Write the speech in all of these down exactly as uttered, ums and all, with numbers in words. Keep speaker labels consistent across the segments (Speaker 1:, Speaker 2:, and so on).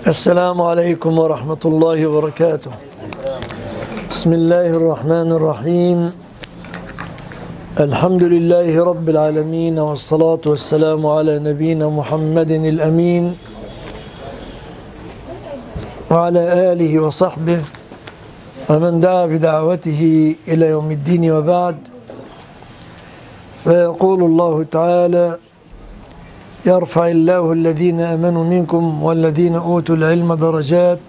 Speaker 1: السلام عليكم ورحمة الله وبركاته. بسم الله الرحمن الرحيم. الحمد لله رب العالمين، والصلاة والسلام على نبينا محمد الأمين وعلى آله وصحبه ومن دعا بدعوته إلى يوم الدين، وبعد. فيقول الله تعالى: يرفع الله الذين آمنوا منكم والذين أوتوا العلم درجات.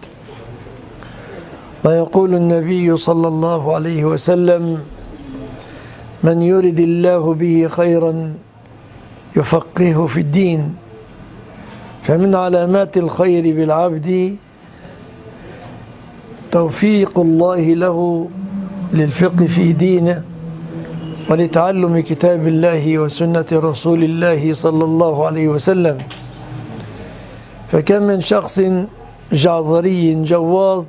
Speaker 1: ويقول النبي صلى الله عليه وسلم: من يرد الله به خيرا يفقهه في الدين. فمن علامات الخير بالعبد توفيق الله له للفقه في دينه ولتعلم كتاب الله وسنة رسول الله صلى الله عليه وسلم. فكم من شخص جعذري جواظ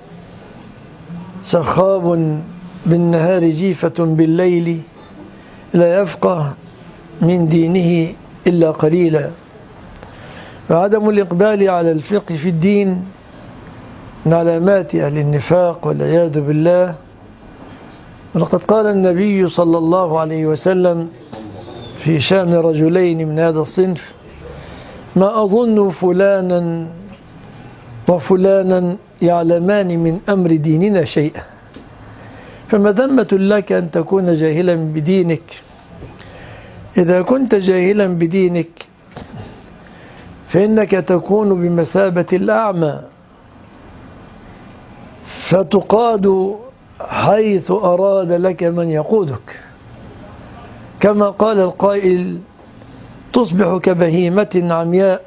Speaker 1: سخاب بالنهار جيفة بالليل لا يفقه من دينه إلا قليلا. وعدم الإقبال على الفقه في الدين من علامات أهل النفاق والعياذ بالله. ولقد قال النبي صلى الله عليه وسلم في شأن رجلين من هذا الصنف: ما أظن فلانا وفلانا يعلمان من أمر ديننا شيئا. فمذمة لك أن تكون جاهلا بدينك. إذا كنت جاهلا بدينك فإنك تكون بمثابة الأعمى، فتقاد حيث أراد لك من يقودك. كما قال القائل: تصبح كبهيمة عمياء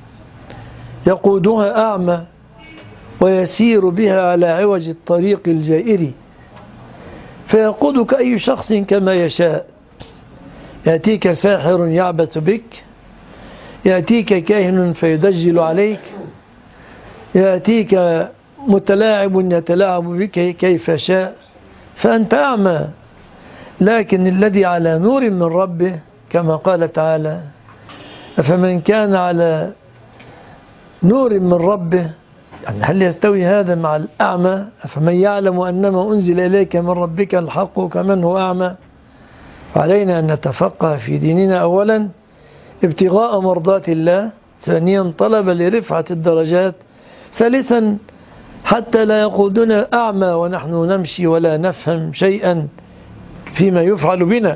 Speaker 1: يقودها أعمى ويسير بها على عوج الطريق الجائر، فيقودك أي شخص كما يشاء. يأتيك ساحر يعبث بك، يأتيك كاهن فيدجل عليك، يأتيك متلاعب يتلاعب بك كيف شاء، فأنت أعمى. لكن الذي على نور من ربه كما قال تعالى: فمن كان على نور من ربه، يعني هل يستوي هذا مع الأعمى؟ فمن يعلم أنما أنزل إليك من ربك الحق كمن هو أعمى. فعلينا أن نتفقه في ديننا، أولا ابتغاء مرضات الله، ثانيا طلب لرفعة الدرجات، ثالثا حتى لا يقودنا أعمى ونحن نمشي ولا نفهم شيئا فيما يفعل بنا.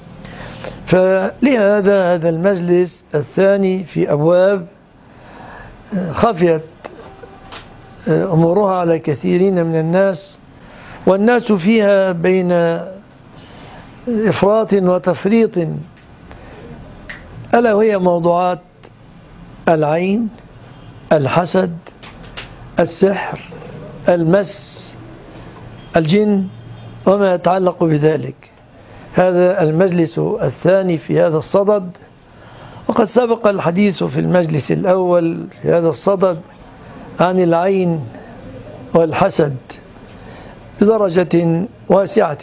Speaker 1: فلهذا هذا المجلس الثاني في أبواب خفيت أمورها على كثيرين من الناس، والناس فيها بين إفراط وتفريط، ألا وهي موضوعات العين، الحسد، السحر، المس، الجن وما يتعلق بذلك. هذا المجلس الثاني في هذا الصدد، وقد سبق الحديث في المجلس الأول في هذا الصدد عن العين والحسد بدرجة واسعة.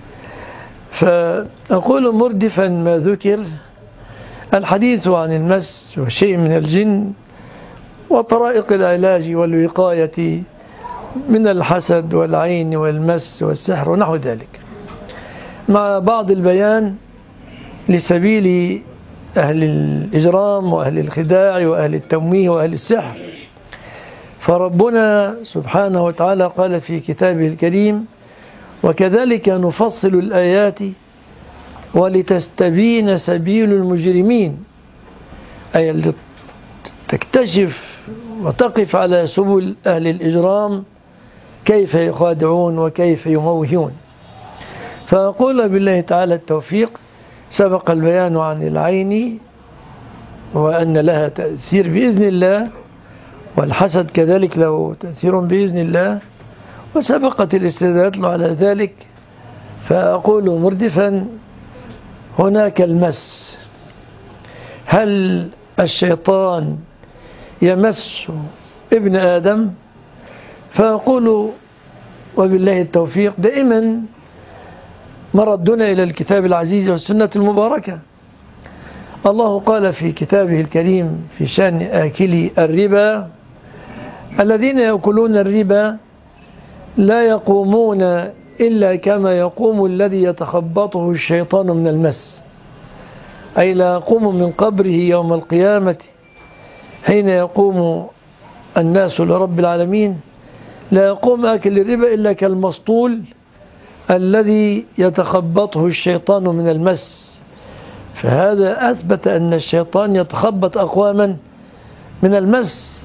Speaker 1: فأقول مردفا ما ذكر الحديث عن المس وشيء من الجن وطرائق العلاج والوقاية من الحسد والعين والمس والسحر ونحو ذلك، مع بعض البيان لسبيل أهل الإجرام وأهل الخداع وأهل التمويه وأهل السحر. فربنا سبحانه وتعالى قال في كتابه الكريم: وكذلك نفصل الآيات ولتستبين سبيل المجرمين، أي تكتشف وتقف على سبل أهل الإجرام كيف يخادعون وكيف يموهون. فأقول بالله تعالى التوفيق. سبق البيان عن العين وأن لها تأثير بإذن الله، والحسد كذلك له تأثير بإذن الله، وسبقت الاستدلال على ذلك. فأقول مردفا: هناك المس. هل الشيطان يمس ابن آدم؟ فأقول وبالله التوفيق دائما مردنا إلى الكتاب العزيز والسنة المباركة. الله قال في كتابه الكريم في شأن آكلي الربا: الذين يأكلون الربا لا يقومون إلا كما يقوم الذي يتخبطه الشيطان من المس، أي لا يقوم من قبره يوم القيامة حين يقوم الناس لرب العالمين، لا يقوم آكل الربا إلا كالمسطول الذي يتخبطه الشيطان من المس. فهذا أثبت أن الشيطان يتخبط أقواما من المس.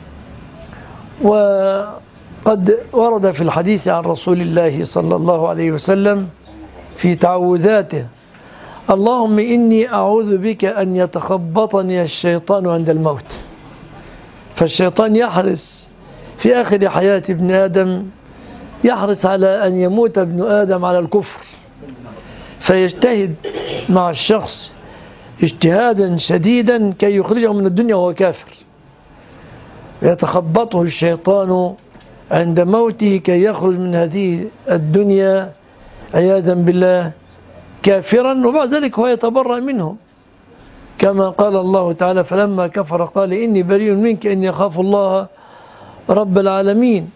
Speaker 1: وقد ورد في الحديث عن رسول الله صلى الله عليه وسلم في تعوذاته: اللهم إني أعوذ بك أن يتخبطني الشيطان عند الموت. فالشيطان يحرص في آخر حياة ابن آدم، يحرص على أن يموت ابن آدم على الكفر، فيجتهد مع الشخص اجتهادا شديدا كي يخرجه من الدنيا وهو كافر، يتخبطه الشيطان عند موته كي يخرج من هذه الدنيا عياذا بالله كافرا، وبعد ذلك هو يتبرأ منه، كما قال الله تعالى: فلما كفر قال إني بريء منك إني أخاف الله رب العالمين.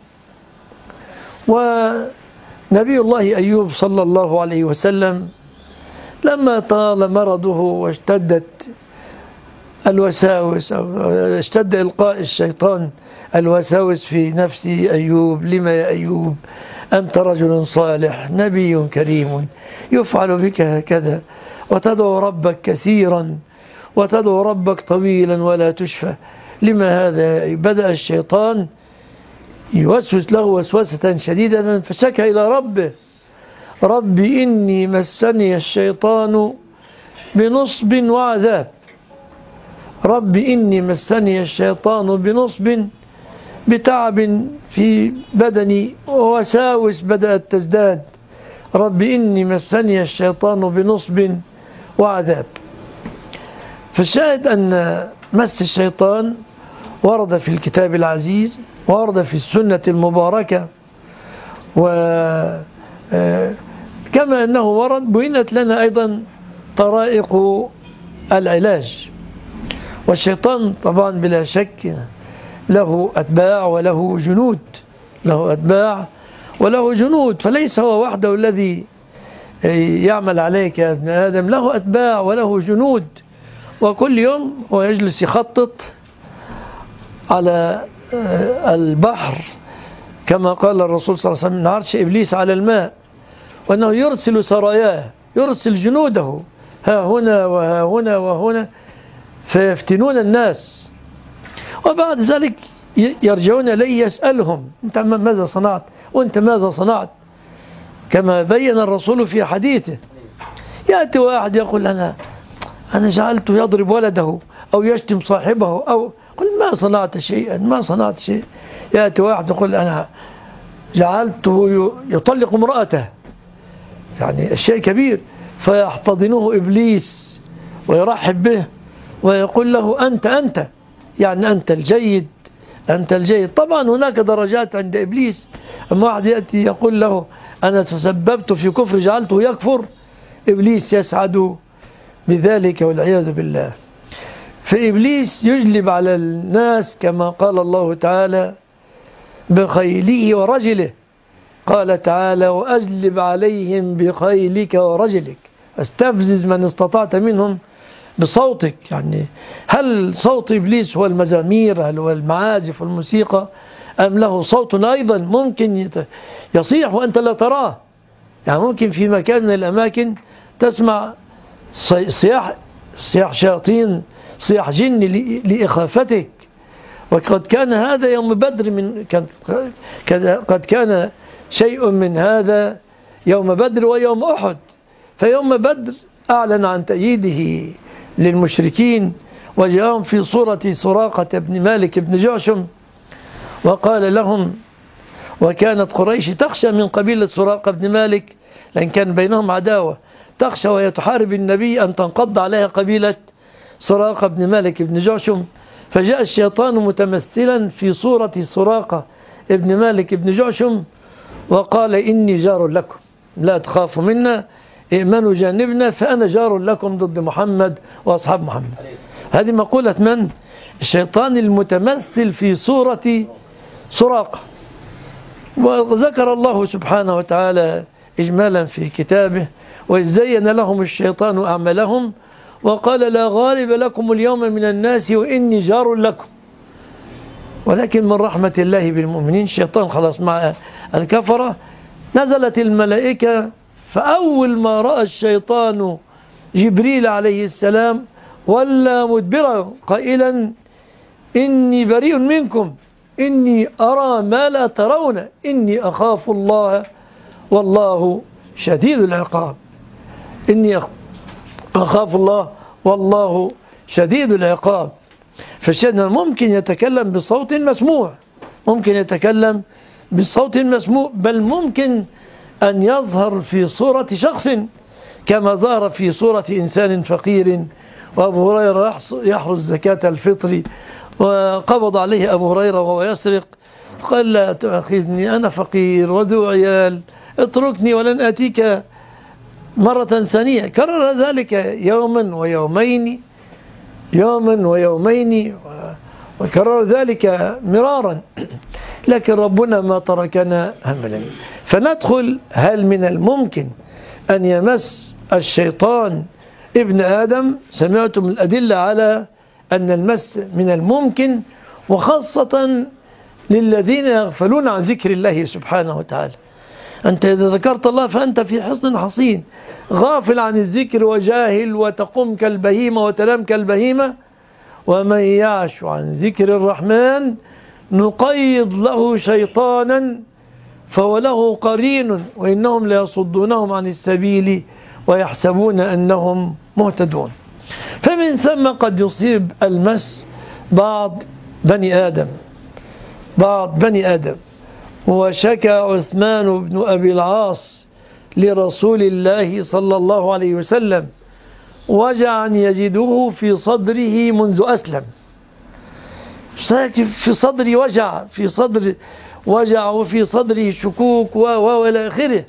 Speaker 1: ونبي الله أيوب صلى الله عليه وسلم لما طال مرضه واشتدت الوساوس أو اشتد إلقاء الشيطان الوساوس في نفس أيوب: لما يا أيوب أنت رجل صالح نبي كريم يفعل بك هكذا وتدعو ربك كثيرا وتدعو ربك طويلا ولا تشفى، لما هذا؟ بدأ الشيطان يوسوس له وسوسة شديدة، فشكى إلى ربه: رب إني مسني الشيطان بنصب وعذاب. رب إني مسني الشيطان بنصب، بتعب في بدني ووساوس بدأت تزداد. رب إني مسني الشيطان بنصب وعذاب. فالشاهد أن مس الشيطان ورد في الكتاب العزيز، ورد في السنة المباركة، وكما أنه ورد بينت لنا أيضا طرائق العلاج. والشيطان طبعا بلا شك له أتباع وله جنود، له أتباع وله جنود، فليس هو وحده الذي يعمل عليك يا ابن آدم، له أتباع وله جنود، وكل يوم هو يجلس يخطط على البحر كما قال الرسول صلى الله عليه وسلم: عرش إبليس على الماء، وأنه يرسل سراياه، يرسل جنوده ها هنا وها هنا وهنا فيفتنون الناس، وبعد ذلك يرجعون إليه يسألهم: أنت ماذا صنعت؟ وأنت ماذا صنعت؟ كما بين الرسول في حديثه. يأتي واحد يقول: أنا أنا جعلته يضرب ولده أو يشتم صاحبه، أو قل ما صنعت شيئا، ما صنعت شيء. يأتي واحد يقول: أنا جعلته يطلق امرأته، يعني الشيء كبير، فيحتضنه إبليس ويرحب به ويقول له: أنت أنت يعني أنت الجيد، أنت الجيد. طبعا هناك درجات عند إبليس، أما واحد يأتي يقول له: أنا تسببت في كفر جعلته يكفر، إبليس يسعد بذلك والعياذ بالله. فإبليس يجلب على الناس كما قال الله تعالى: بخيله ورجله. قال تعالى: وأجلب عليهم بخيلك ورجلك، استفزز من استطعت منهم بصوتك. يعني هل صوت إبليس هو المزامير، هل هو المعازف والموسيقى، أم له صوت أيضا ممكن يصيح وأنت لا تراه؟ يعني ممكن في مكان من الأماكن تسمع صياح صياح شياطين، صياح جن لإخافتك. وقد كان هذا يوم بدر، من قد كان شيء من هذا يوم بدر ويوم أحد. فيوم بدر أعلن عن تأييده للمشركين، وجاءهم في صورة سراقة بن مالك بن جعشم وقال لهم: وكانت قريش تخشى من قبيلة سراقة بن مالك، لأن كان بينهم عداوة، تخشى وهي تحارب النبي أن تنقض عليها قبيلة سراقة بن مالك بن جعشم. فجاء الشيطان متمثلا في صورة سراقة ابن مالك بن جعشم وقال: إني جار لكم لا تخافوا منا، ائمنوا جانبنا فأنا جار لكم ضد محمد وأصحاب محمد. هذه مقولة من؟ الشيطان المتمثل في صورة سراقة. وذكر الله سبحانه وتعالى إجمالا في كتابه: وإذ زين لهم الشيطان أعمالهم وقال لا غالب لكم اليوم من الناس وإني جار لكم. ولكن من رحمة الله بالمؤمنين الشيطان خلاص مع الكفرة. نزلت الملائكة، فأول ما رأى الشيطان جبريل عليه السلام ولا مدبرا قائلا: إني بريء منكم إني أرى ما لا ترون إني أخاف الله والله شديد العقاب. إني أخاف الله والله شديد العقاب. فالشيطان ممكن يتكلم بصوت مسموع، ممكن يتكلم بصوت مسموع، بل ممكن أن يظهر في صورة شخص كما ظهر في صورة إنسان فقير. وأبو هريرة يحرز زكاة الفطر وقبض عليه أبو هريرة وهو يسرق، قال: لا تؤاخذني أنا فقير وذو عيال، اتركني ولن أتيك مرة ثانية. كرر ذلك يوما ويومين يوما ويومين وكرر ذلك مرارا، لكن ربنا ما تركنا هملا. فندخل: هل من الممكن أن يمس الشيطان ابن آدم؟ سمعتم الأدلة على أن المس من الممكن، وخاصة للذين يغفلون عن ذكر الله سبحانه وتعالى. أنت إذا ذكرت الله فأنت في حصن حصين، غافل عن الذكر وجاهل وتقوم كالبهيمة وتنام كالبهيمة. ومن يعش عن ذكر الرحمن نقيض له شيطانا فهو له قرين وإنهم ليصدونهم عن السبيل ويحسبون أنهم مهتدون. فمن ثم قد يصيب المس بعض بني آدم بعض بني آدم وشكى عثمان بن أبي العاص لرسول الله صلى الله عليه وسلم وجعا يجده في صدره منذ أسلم. في صدري وجع في صدر وجع وفي صدره شكوك وإلى آخره.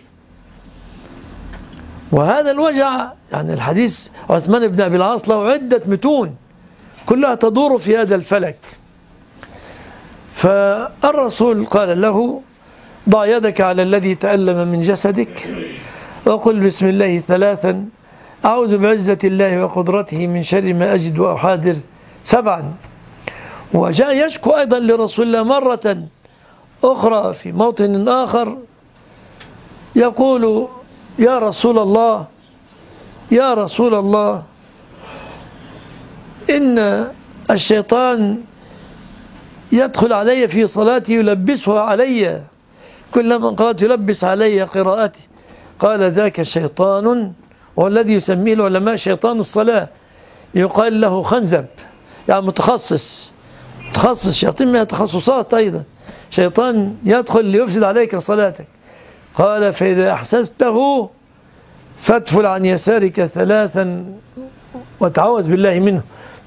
Speaker 1: وهذا الوجع يعني الحديث عثمان بن أبي العاص له عدة متون كلها تدور في هذا الفلك. فالرسول قال له: ضع يدك على الذي تألم من جسدك وقل بسم الله ثلاثا أعوذ بعزة الله وقدرته من شر ما أجد وأحاذر سبعا. وجاء يشكو أيضا لرسول الله مرة أخرى في موطن آخر يقول: يا رسول الله يا رسول الله إن الشيطان يدخل علي في صلاتي يلبسها علي، كلما قرأت يلبس علي قراءتي. قال: ذاك شيطان، والذي يسميه العلماء شيطان الصلاة، يقال له خنزب، يعني متخصص تخصص شياطين من التخصصات أيضا، شيطان يدخل ليفسد عليك صلاتك. قال: فإذا أحسسته فادفل عن يسارك ثلاثا وتعوذ بالله منه،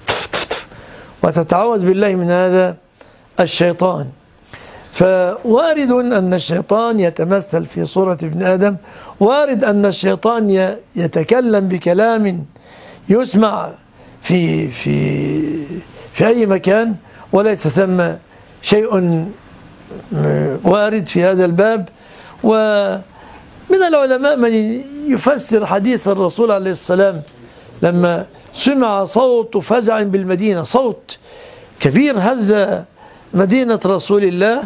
Speaker 1: وتتعوذ بالله من هذا الشيطان. فوارد أن الشيطان يتمثل في صورة ابن آدم، وارد أن الشيطان يتكلم بكلام يسمع في في في أي مكان، وليس ثم شيء وارد في هذا الباب. ومن العلماء من يفسر حديث الرسول عليه السلام لما سمع صوت فزع بالمدينة، صوت كبير هز مدينة رسول الله،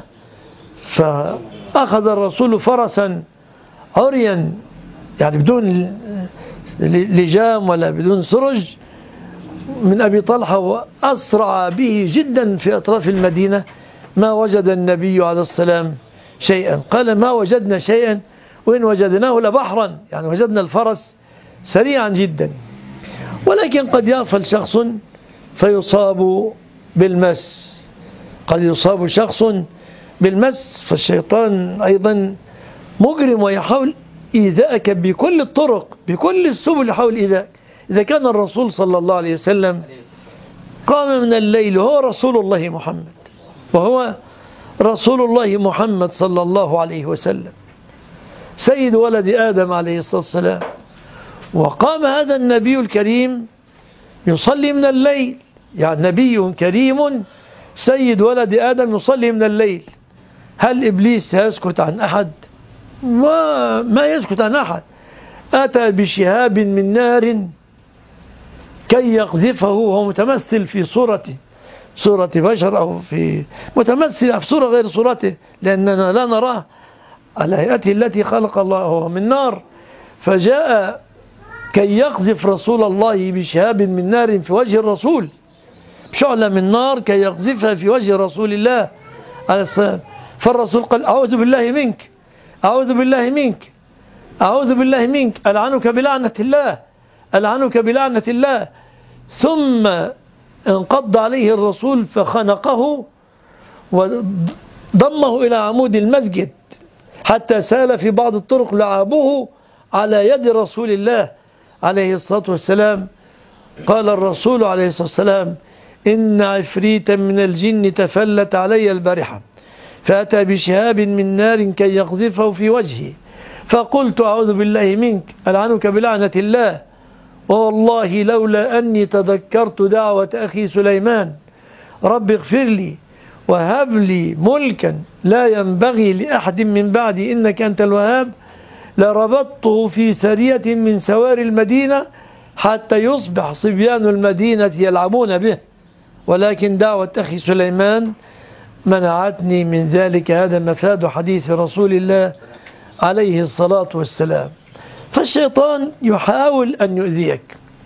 Speaker 1: فأخذ الرسول فرسا عريا يعني بدون لجام ولا بدون سرج من أبي طلحة، وأسرع به جدا في أطراف المدينة. ما وجد النبي عليه السلام شيئا، قال: ما وجدنا شيئا وإن وجدناه لبحرا، يعني وجدنا الفرس سريعا جدا. ولكن قد يغفل شخص فيصاب بالمس، قد يصاب شخص بالمس. فالشيطان أيضا مجرم ويحاول إيذاءك بكل الطرق بكل السبل، يحاول إيذاءك. إذا كان الرسول صلى الله عليه وسلم قام من الليل وهو رسول الله محمد وهو رسول الله محمد صلى الله عليه وسلم سيد ولد آدم عليه الصلاة والسلام، وقام هذا النبي الكريم يصلي من الليل، يعني نبي كريم سيد ولد آدم يصلي من الليل، هل إبليس سيسكت عن أحد؟ ما, ما يسكت عن أحد. أتى بشهاب من نار كي يقذفه، وهو متمثل في صورته، صورة بشر، أو في متمثل في صورة غير صورته، لأننا لا نراه على هيئته التي خلق الله، هو من نار. فجاء كي يقذف رسول الله بشهاب من نار في وجه الرسول، شعلة من نار كي يقذفها في وجه رسول الله عليه السلام. فالرسول قال: أعوذ بالله منك، أعوذ بالله منك، أعوذ بالله منك، ألعنك بلعنة الله، ألعنك بلعنة الله. ثم انقض عليه الرسول فخنقه وضمه إلى عمود المسجد حتى سال في بعض الطرق لعابه على يد رسول الله عليه الصلاة والسلام. قال الرسول عليه الصلاة والسلام: إن عفريتا من الجن تفلت علي البارحة فأتى بشهاب من نار كي يقذفه في وجهي، فقلت: أعوذ بالله منك، ألعنك بلعنة الله. والله لولا أني تذكرت دعوة أخي سليمان رب اغفر لي وهب لي ملكا لا ينبغي لأحد من بعدي إنك أنت الوهاب، لربطته في سرية من سوار المدينة حتى يصبح صبيان المدينة يلعبون به، ولكن دعوة أخي سليمان منعتني من ذلك. هذا مفاد حديث رسول الله عليه الصلاة والسلام. فالشيطان يحاول أن يؤذيك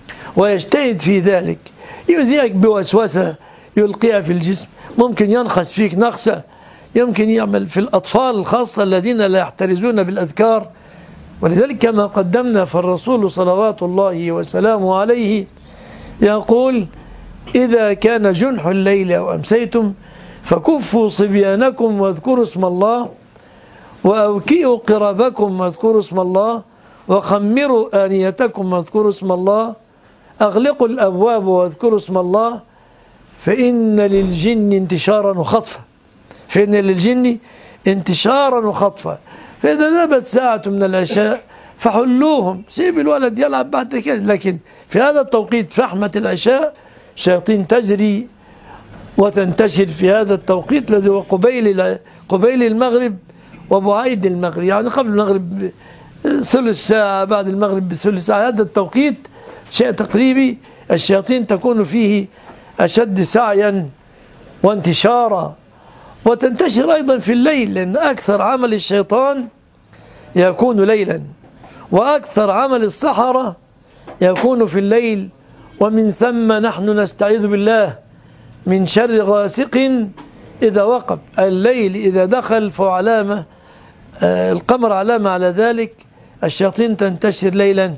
Speaker 1: ويجتهد في ذلك، يؤذيك بوسوسة يلقيها في الجسم، ممكن ينخس فيك نخسة، يمكن يعمل في الأطفال الخاصة الذين لا يحترزون بالأذكار. ولذلك كما قدمنا، فالرسول صلوات الله وسلامه عليه يقول: إذا كان جنح الليل أو أمسيتم فكفوا صبيانكم واذكروا اسم الله، وأوكئوا قربكم واذكروا اسم الله، وخمروا آنيتكم واذكروا اسم الله، أغلقوا الأبواب واذكروا اسم الله، فإن للجن انتشارا وخطفا، فإن للجن انتشارا وخطفا. فإذا ذهبت ساعة من العشاء فحلوهم، سيب الولد يلعب بعد كده، لكن في هذا التوقيت فحمة العشاء الشياطين تجري وتنتشر في هذا التوقيت الذي هو قبيل قبيل المغرب وبعيد المغرب، يعني قبل المغرب ثلث ساعة، بعد المغرب بثلث ساعة. هذا التوقيت شيء تقريبي الشياطين تكون فيه أشد سعيا وانتشارا، وتنتشر أيضا في الليل، لأن أكثر عمل الشيطان يكون ليلا، وأكثر عمل السحرة يكون في الليل. ومن ثم نحن نستعيذ بالله من شر غاسق إذا وقب. الليل إذا دخل فهو علامة، آه القمر علامة على ذلك، الشياطين تنتشر ليلا.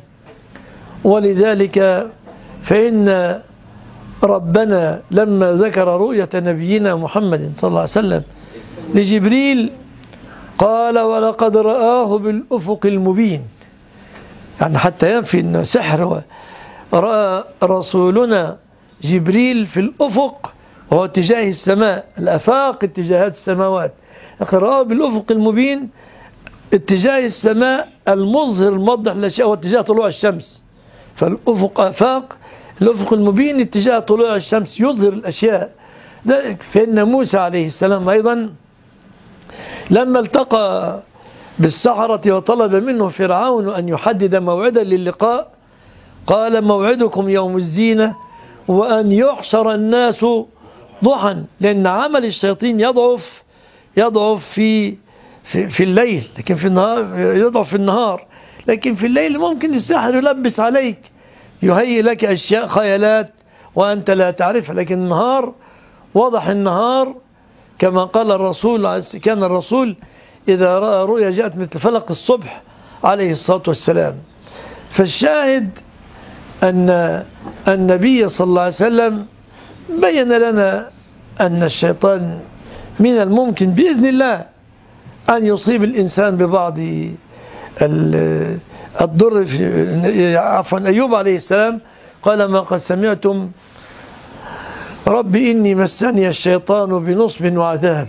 Speaker 1: ولذلك فإن ربنا لما ذكر رؤية نبينا محمد صلى الله عليه وسلم لجبريل قال: ولقد رآه بالأفق المبين، يعني حتى ينفي أنه سحر. رأى رسولنا جبريل في الأفق وهو اتجاه السماء، الأفاق اتجاهات السماوات، رآه بالأفق المبين اتجاه السماء المظهر الموضح للأشياء هو اتجاه طلوع الشمس. فالأفق آفاق، الأفق المبين اتجاه طلوع الشمس يظهر الأشياء. فإن موسى عليه السلام أيضا لما التقى بالسحرة وطلب منه فرعون أن يحدد موعدا للقاء قال: موعدكم يوم الزينة وأن يحشر الناس ضحى، لأن عمل الشياطين يضعف يضعف في في, في الليل، لكن في النهار يضعف في النهار، لكن في الليل ممكن السحر يلبس عليك، يهيئ لك أشياء خيالات وأنت لا تعرفها. لكن النهار وضح، النهار كما قال الرسول، كان الرسول إذا رأى رؤيا جاءت مثل فلق الصبح عليه الصلاة والسلام. فالشاهد أن النبي صلى الله عليه وسلم بين لنا أن الشيطان من الممكن بإذن الله أن يصيب الإنسان ببعض الضر. عفوا أيوب عليه السلام قال: ما قد سمعتم رب إني مسني الشيطان بنصب وعذاب.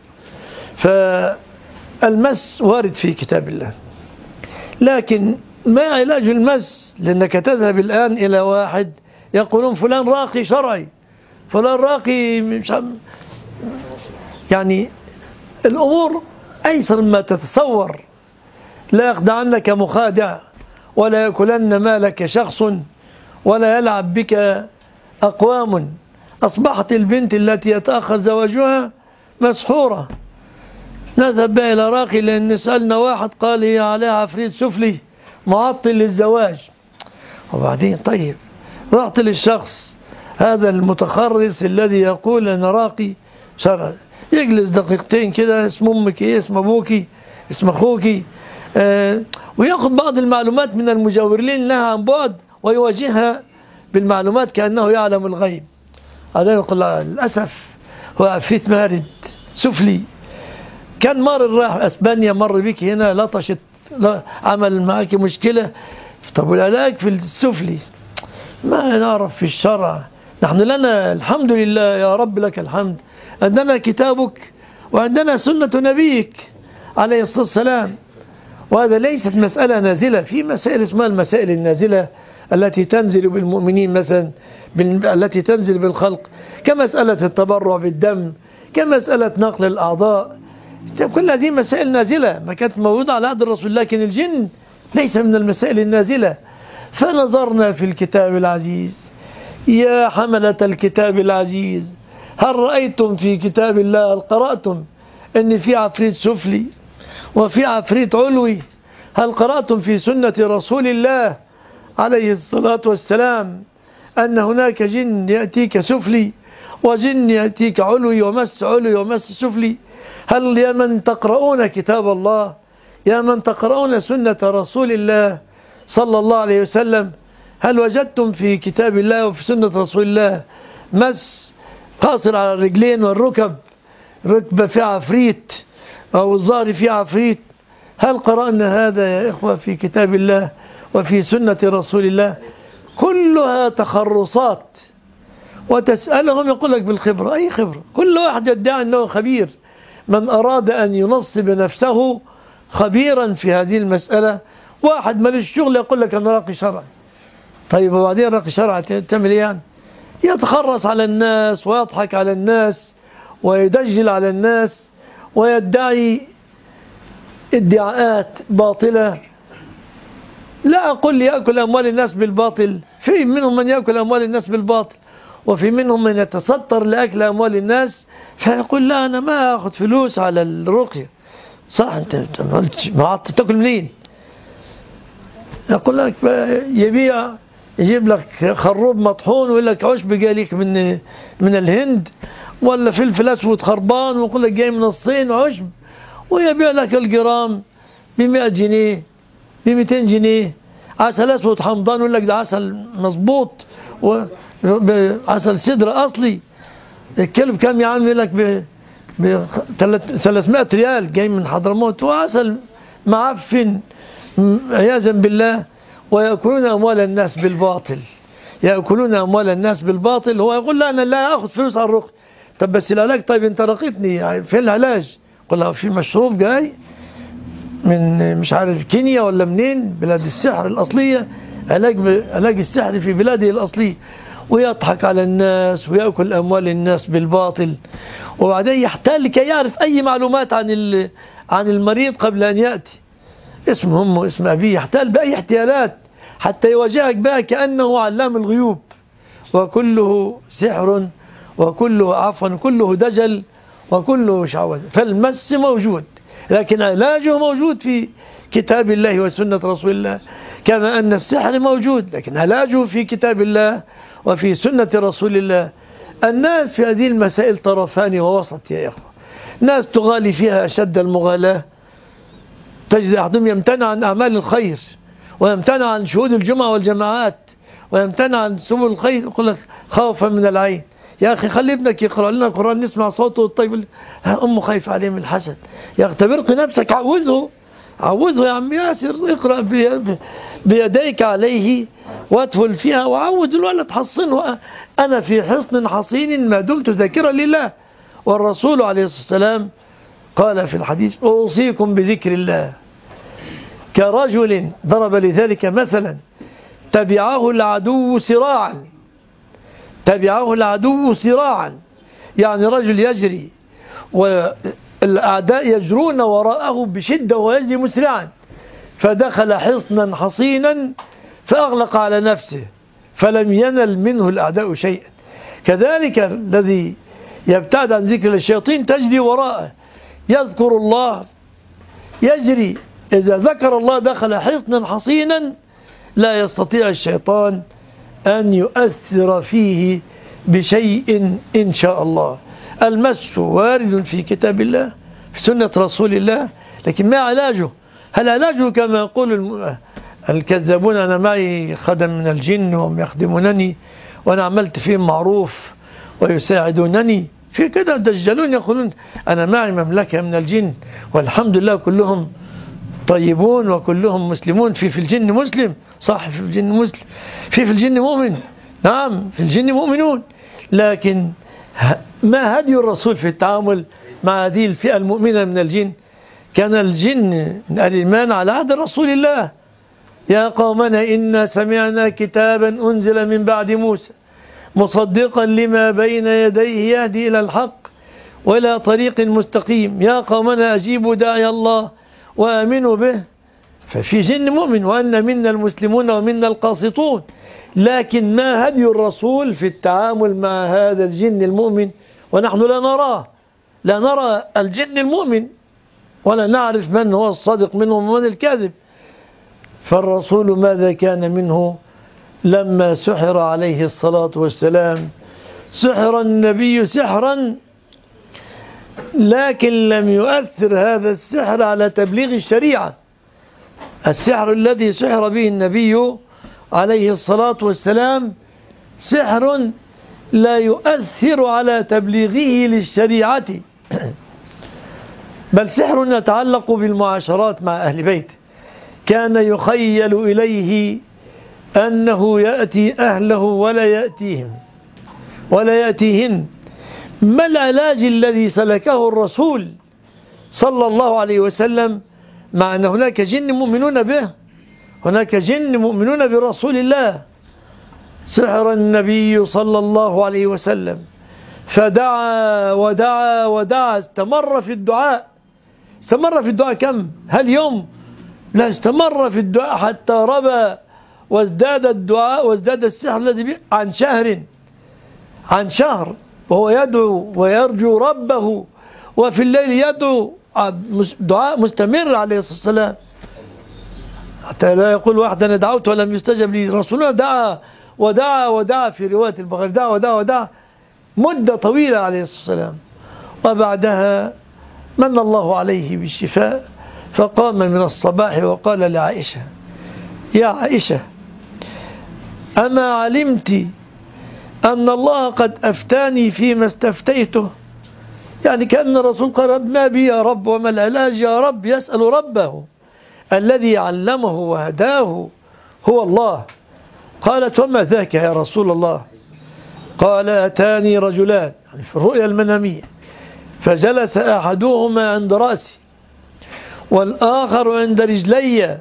Speaker 1: فالمس وارد في كتاب الله، لكن ما علاج المس؟ لأنك تذهب الآن إلى واحد يقولون فلان راقي شرعي، فلان راقي مش يعني الأمور أيسر مما تتصور. لا يخدعنك مخادع، ولا يأكلن مالك شخص، ولا يلعب بك أقوام. أصبحت البنت التي يتأخر زواجها مسحورة. نذهب بها إلى راقي لأن سألنا واحد قال هي عليها عفريت سفلي معطل للزواج. وبعدين طيب رحت للشخص هذا المتخرص الذي يقول أنا راقي شرع، يجلس دقيقتين كده، اسم أمك إيه، اسم أبوكي، اسم أخوكي، آه ويأخذ بعض المعلومات من المجاورين لها عن بعد ويواجهها بالمعلومات كأنه يعلم الغيب. هذا يقول للأسف هو عفريت مارد سفلي، كان مر راح أسبانيا، مر بك هنا لطشت، عمل معك مشكلة. طب والعلاج في السفلي ما نعرف في الشرع. نحن لنا الحمد لله يا رب لك الحمد، عندنا كتابك وعندنا سنة نبيك عليه الصلاة والسلام. وهذا ليست مسألة نازلة، في مسائل اسمها المسائل النازلة التي تنزل بالمؤمنين مثلا، التي تنزل بالخلق، كمسألة التبرع بالدم، كمسألة نقل الأعضاء. كل هذه مسائل نازلة ما كانت موجودة على عهد الرسول، لكن الجن ليس من المسائل النازلة. فنظرنا في الكتاب العزيز، يا حملة الكتاب العزيز هل رأيتم في كتاب الله، هل قرأتم أن في عفريت سفلي وفي عفريت علوي؟ هل قرأتم في سنة رسول الله عليه الصلاة والسلام أن هناك جن يأتيك سفلي وجن يأتيك علوي ومس علوي ومس سفلي؟ هل يا من تقرؤون كتاب الله، يا من تقرؤون سنة رسول الله صلى الله عليه وسلم، هل وجدتم في كتاب الله وفي سنة رسول الله مس قاصر على الرجلين والركب، ركبة في عفريت أو الظهر في عفريت؟ هل قرأنا هذا يا إخوة في كتاب الله وفي سنة رسول الله؟ كلها تخرصات، وتسألهم يقول لك بالخبرة. أي خبرة؟ كل واحد يدعي أنه خبير. من أراد أن ينصب نفسه خبيرا في هذه المسألة، واحد ماليش شغل يقول لك أنا راقي شرعي. طيب وبعدين راقي شرعي تعمل إيه يعني؟ يتخرص على الناس ويضحك على الناس ويدجل على الناس ويدعي ادعاءات باطلة. لا أقول يأكل أموال الناس بالباطل، في منهم من يأكل أموال الناس بالباطل، وفي منهم من يتستر لأكل أموال الناس فيقول لا أنا ما أخذ فلوس على الرقية. صح، أنت ما تأكل منين؟ يقول لك يبيع، يجيب لك خروب مطحون ويقول لك عشب جايلك من من الهند، ولا فلفل أسود خربان ويقول لك جاي من الصين عشب، ويبيع لك الجرام بمئة جنيه بمئتين جنيه. عسل أسود حمضان ويقول لك ده عسل مظبوط وعسل سدر أصلي. الكلب كام يا عم؟ يقول لك ب ثلاثمائة ريال جاي من حضرموت، وعسل معفن عياذا بالله. ويأكلون أموال الناس بالباطل، يأكلون أموال الناس بالباطل. هو يقول لا أنا لا أخذ فلوس على الرقي. طب بس العلاج، طيب أنت رقيتني يعني في العلاج؟ قل له في مشروب جاي من مش عارف كينيا ولا منين، بلاد السحر الأصلية، علاج علاج السحر في بلاده الأصلية. ويضحك على الناس ويأكل أموال الناس بالباطل، وبعدين يحتال لكي يعرف أي معلومات عن عن المريض قبل أن يأتي، اسم أمه واسم أبيه، يحتال بأي احتيالات حتى يواجهك بها كأنه علام الغيوب. وكله سحر وكله عفوا كله دجل وكله شعوذة. فالمس موجود، لكن علاجه موجود في كتاب الله وسنة رسول الله، كما أن السحر موجود لكن علاجه في كتاب الله وفي سنة رسول الله. الناس في هذه المسائل طرفان ووسط يا إخوة. ناس تغالي فيها أشد المغالاة، تجد أحدهم يمتنع عن أعمال الخير ويمتنع عن شهود الجمعة والجماعات ويمتنع عن سبل الخير، يقول لك خوفا من العين. يا أخي خلي ابنك يقرأ لنا القرآن نسمع صوته الطيب، أمه خايف عليه من الحسد. يا أخي تبرق نفسك، عوزه عوزه يا عم ياسر، اقرأ بيديك عليه وادفل فيها وعود الولد، حصنه. أنا في حصن حصين ما دمت ذاكرا لله. والرسول عليه الصلاة والسلام قال في الحديث أوصيكم بذكر الله كرجل ضرب لذلك مثلا تبعه العدو سراعا، تبعه العدو سراعا، يعني رجل يجري الأعداء يجرون وراءه بشدة ويجري مسرعا، فدخل حصنا حصينا فأغلق على نفسه فلم ينل منه الأعداء شيئا. كذلك الذي يبتعد عن ذكر الشياطين تجري وراءه، يذكر الله يجري، إذا ذكر الله دخل حصنا حصينا لا يستطيع الشيطان أن يؤثر فيه بشيء إن شاء الله. المس وارد في كتاب الله في سنة رسول الله، لكن ما علاجه؟ هل علاجه كما يقول الكذابون أنا معي خدم من الجن وهم يخدمونني وأنا عملت فيهم معروف ويساعدونني؟ في كده دجالون يقولون أنا معي مملكة من الجن والحمد لله كلهم طيبون وكلهم مسلمون. في في الجن مسلم، صح، في الجن مسلم، في في الجن مؤمن، نعم في الجن مؤمنون، لكن ما هدي الرسول في التعامل مع هذه الفئة المؤمنة من الجن؟ كان الجن الإيمان على عهد رسول الله، يا قومنا إنا سمعنا كتابا أنزل من بعد موسى مصدقا لما بين يديه يهدي إلى الحق وإلى طريق مستقيم، يا قومنا أجيبوا داعي الله وآمنوا به. ففي جن مؤمن، وأن منا المسلمون ومنا القاسطون، لكن ما هدي الرسول في التعامل مع هذا الجن المؤمن ونحن لا نراه، لا نرى الجن المؤمن ولا نعرف من هو الصادق منهم ومن الكاذب. فالرسول ماذا كان منه لما سحر عليه الصلاة والسلام؟ سحر النبي سحرا، لكن لم يؤثر هذا السحر على تبليغ الشريعة. السحر الذي سحر به النبي عليه الصلاة والسلام سحر لا يؤثر على تبليغه للشريعة، بل سحر يتعلق بالمعاشرات مع أهل بيته. كان يخيل إليه أنه يأتي أهله ولا يأتيهم ولا يأتيهن. ما العلاج الذي سلكه الرسول صلى الله عليه وسلم مع أن هناك جن مؤمنون به، هناك جن مؤمنون برسول الله؟ سحر النبي صلى الله عليه وسلم فدعا ودعا ودعا، استمر في الدعاء، استمر في الدعاء كم؟ هل يوم؟ لا، استمر في الدعاء حتى ربى وازداد الدعاء وازداد السحر الذي عن شهر عن شهر وهو يدعو ويرجو ربه، وفي الليل يدعو دعاء مستمر عليه الصلاة والسلام، حتى لا يقول واحد أنا دعوت ولم يستجب لي. رسولنا دعا ودعا ودعا في رواية البخاري، دعا ودعا ودعا مدة طويلة عليه الصلاة والسلام، وبعدها من الله عليه بالشفاء، فقام من الصباح وقال لعائشة يا عائشة أما علمت أن الله قد أفتاني فيما استفتيته؟ يعني كأن الرسول قال ما بي يا رب وما العلاج يا رب، يسأل ربه الذي علمه وهداه هو الله. قالت وما ذاك يا رسول الله؟ قال أتاني رجلان، يعني في الرؤيا المنامية، فجلس أحدهما عند رأسي والآخر عند رجلي،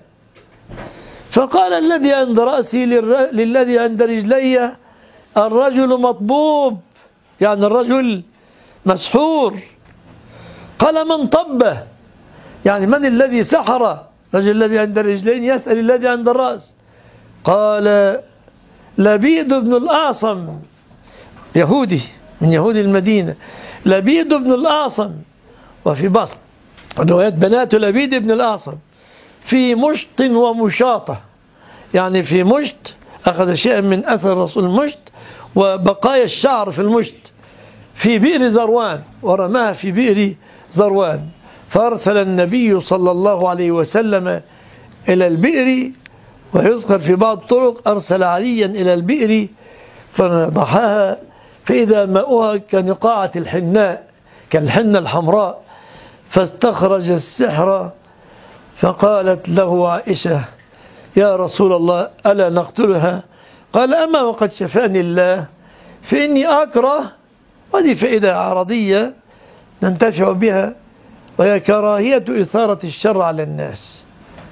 Speaker 1: فقال الذي عند رأسي للذي عند رجلي الرجل مطبوب، يعني الرجل مسحور. قال من طبه؟ يعني من الذي سحر؟ الرجل الذي عند الرجلين يسأل الذي عند الرأس. قال لبيد بن الأعصم، يهودي من يهود المدينة، لبيد بن الأعصم. وفي بعض روايات بنات لبيد بن الأعصم في مشط ومشاطة، يعني في مشط أخذ شيئا من أثر رسول المشط وبقايا الشعر في المشط في بئر ذروان ورماها في بئر ذروان. فأرسل النبي صلى الله عليه وسلم إلى البئر، ويذكر في بعض الطرق أرسل عليا إلى البئر فنضحها فإذا ماؤها كنقاعة الحناء كالحنة الحمراء، فاستخرج السحر. فقالت له عائشة يا رسول الله ألا نقتلها؟ قال أما وقد شفاني الله فإني أكره، هذه فائدة عرضية ننتفع بها، وهي كراهية إثارة الشر على الناس.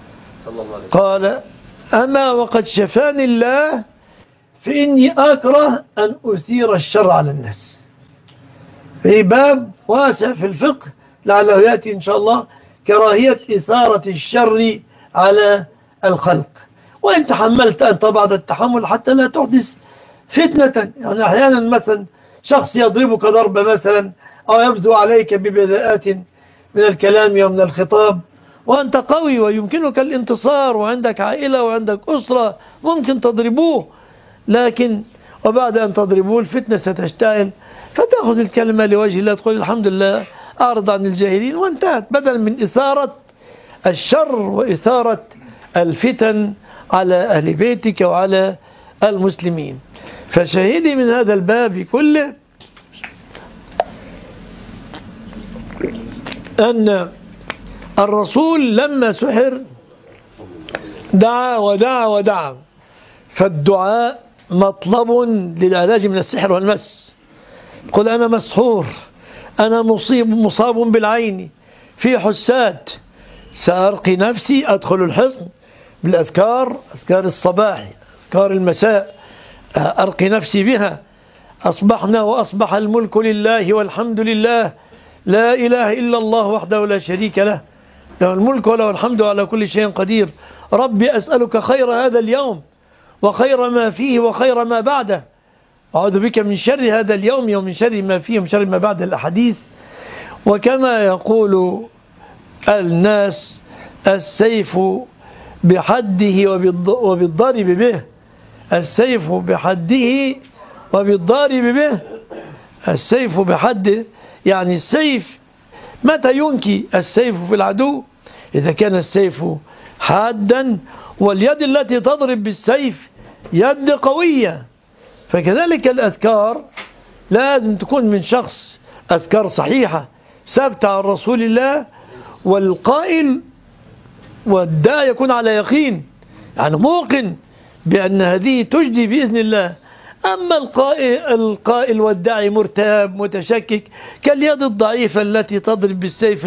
Speaker 1: قال أما وقد شفاني الله فإني أكره أن أثير الشر على الناس. في باب واسع في الفقه لعله يأتي إن شاء الله، كراهية إثارة الشر على الخلق. وإن تحملت أنت بعد التحمل حتى لا تحدث فتنة. يعني أحيانا مثلا شخص يضربك ضربة مثلا، أو يبذو عليك ببذاءات من الكلام ومن الخطاب، وأنت قوي ويمكنك الانتصار وعندك عائلة وعندك أسرة، ممكن تضربوه، لكن وبعد أن تضربوه الفتنة ستشتعل، فتأخذ الكلمة لوجه الله، تقول الحمد لله، أعرض عن الجاهلين، وانتهت، بدلا من إثارة الشر وإثارة الفتن على أهل بيتك وعلى المسلمين. فشاهدي من هذا الباب كله أن الرسول لما سحر دعا ودعا ودعا، فالدعاء مطلب للعلاج من السحر والمس. قل أنا مسحور، أنا مصيب مصاب بالعين في حسات، سأرقي نفسي، أدخل الحصن بالأذكار، أذكار الصباح، أذكار المساء، أرقي نفسي بها. أصبحنا وأصبح الملك لله والحمد لله، لا إله إلا الله وحده لا شريك له، له الملك وله الحمد على كل شيء قدير. ربي أسألك خير هذا اليوم وخير ما فيه وخير ما بعده، أعوذ بك من شر هذا اليوم ومن شر ما فيه ومن شر ما بعد الأحاديث. وكما يقول الناس السيف بحده وبالضارب به، السيف بحده وبالضارب به. السيف بحده يعني السيف متى ينكي السيف في العدو؟ إذا كان السيف حادا، واليد التي تضرب بالسيف يد قوية. فكذلك الأذكار لازم تكون من شخص أذكار صحيحة ثابتة عن رسول الله، والقائل والداعي يكون على يقين، يعني موقن بأن هذه تجدي بإذن الله. أما القائل, القائل والداعي مرتاب متشكك، كاليد الضعيفة التي تضرب بالسيف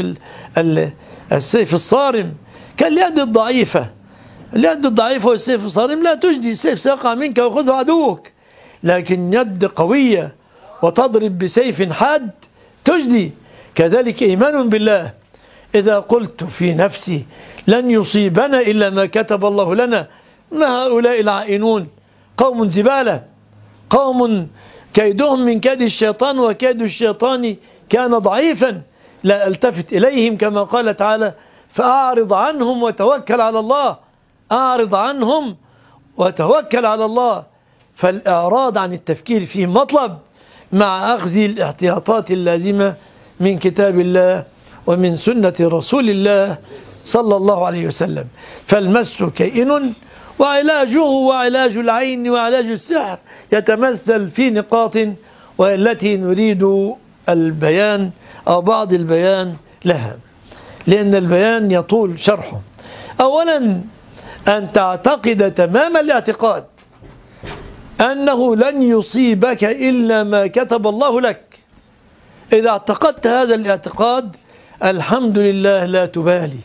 Speaker 1: السيف الصارم، كاليد الضعيفة. اليد الضعيفة والسيف الصارم لا تجدي، السيف سيقع منك ويأخذه عدوك، لكن يد قوية وتضرب بسيف حاد تجدي. كذلك إيمان بالله، إذا قلت في نفسي لن يصيبنا إلا ما كتب الله لنا، ما هؤلاء العائنون قوم زبالة، قوم كيدهم من كيد الشيطان، وكيد الشيطان كان ضعيفا، لا التفت إليهم، كما قال تعالى فأعرض عنهم وتوكل على الله. أعرض عنهم وتوكل على الله. فالإعراض عن التفكير فيه مطلب، مع أخذ الاحتياطات اللازمة من كتاب الله ومن سنة رسول الله صلى الله عليه وسلم. فالمس كائن، وعلاجه وعلاج العين وعلاج السحر يتمثل في نقاط، والتي نريد البيان أو بعض البيان لها، لأن البيان يطول شرحه. أولا أن تعتقد تمام الاعتقاد أنه لن يصيبك إلا ما كتب الله لك. إذا اعتقدت هذا الاعتقاد الحمد لله لا تبالي،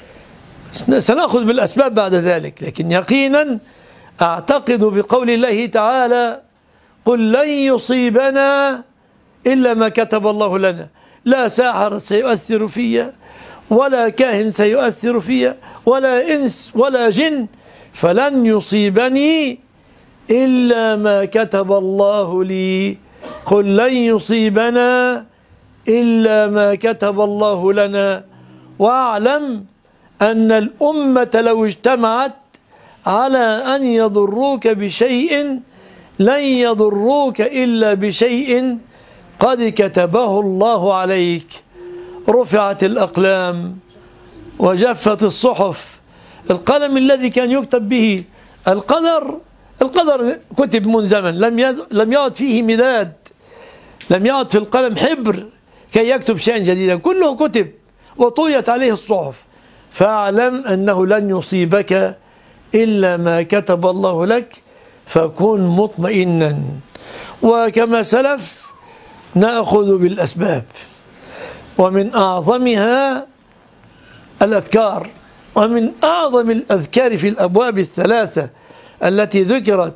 Speaker 1: سنأخذ بالأسباب بعد ذلك، لكن يقينا أعتقد بقول الله تعالى قل لن يصيبنا إلا ما كتب الله لنا، لا ساحر سيؤثر فيا، ولا كاهن سيؤثر فيا، ولا إنس ولا جن، فلن يصيبني إلا ما كتب الله لي. قل لن يصيبنا إلا ما كتب الله لنا. واعلم أن الأمة لو اجتمعت على أن يضروك بشيء لن يضروك إلا بشيء قد كتبه الله عليك. رفعت الأقلام وجفت الصحف، القلم الذي كان يكتب به القدر، القدر كتب من زمن، لم لم يعد فيه مداد، لم يعد في القلم حبر كي يكتب شيئا جديدا، كله كتب وطويت عليه الصحف. فاعلم أنه لن يصيبك إلا ما كتب الله لك، فكن مطمئنا. وكما سلف نأخذ بالأسباب، ومن أعظمها الأذكار، ومن أعظم الأذكار في الأبواب الثلاثة التي ذكرت،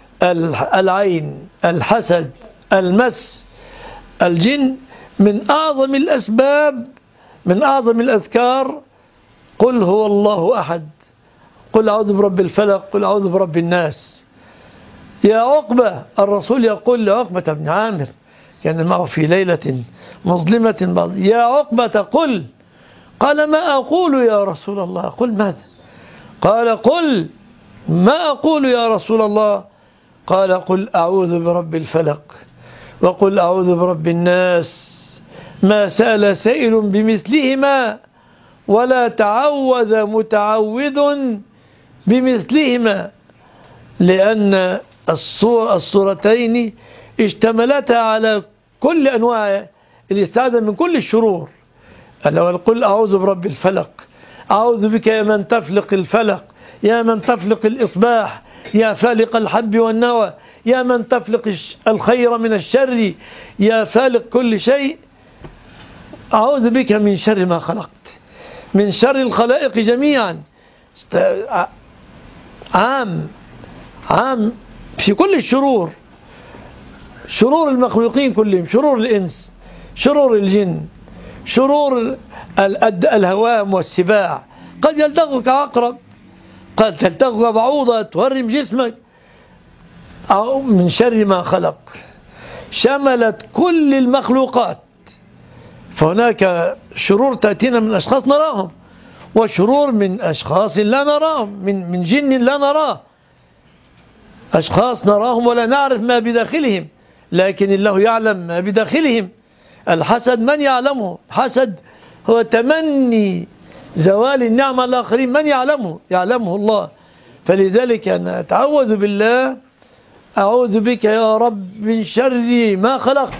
Speaker 1: العين، الحسد، المس، الجن، من أعظم الأسباب من أعظم الأذكار قل هو الله أحد، قل أعوذ برب الفلق، قل أعوذ برب الناس. يا عقبة، الرسول يقول لعقبة بن عامر كان معه في ليلة مظلمة، يا عقبة قل. قال ما أقول يا رسول الله؟ قل ماذا؟ قال قل ما أقول يا رسول الله؟ قال قل أعوذ برب الفلق وقل أعوذ برب الناس، ما سأل سائل بمثلهما ولا تعوذ متعوذ بمثلهما، لأن الصور الصورتين اشتملتا على كل أنواع الاستعاذة من كل الشرور. الأول قل أعوذ برب الفلق، أعوذ بك يا من تفلق الفلق، يا من تفلق الإصباح، يا فالق الحب والنوى، يا من تفلق الخير من الشر، يا فالق كل شيء. أعوذ بك من شر ما خلقت، من شر الخلائق جميعا. عام عام في كل الشرور، شرور المخلوقين كلهم، شرور الإنس، شرور الجن، شرور الهوام والسباع. قد يلتقك عقرب، قد تلتقك بعوضة تورم جسمك. أو من شر ما خلق شملت كل المخلوقات، فهناك شرور تأتينا من أشخاص نراهم، وشرور من أشخاص لا نراهم، من من جن لا نراه. أشخاص نراهم ولا نعرف ما بداخلهم، لكن الله يعلم ما بداخلهم. الحسد من يعلمه؟ الحسد هو تمني زوال النعمة على الآخرين، من يعلمه؟ يعلمه الله. فلذلك أنا أتعوذ بالله، أعوذ بك يا رب من شر ما خلقت.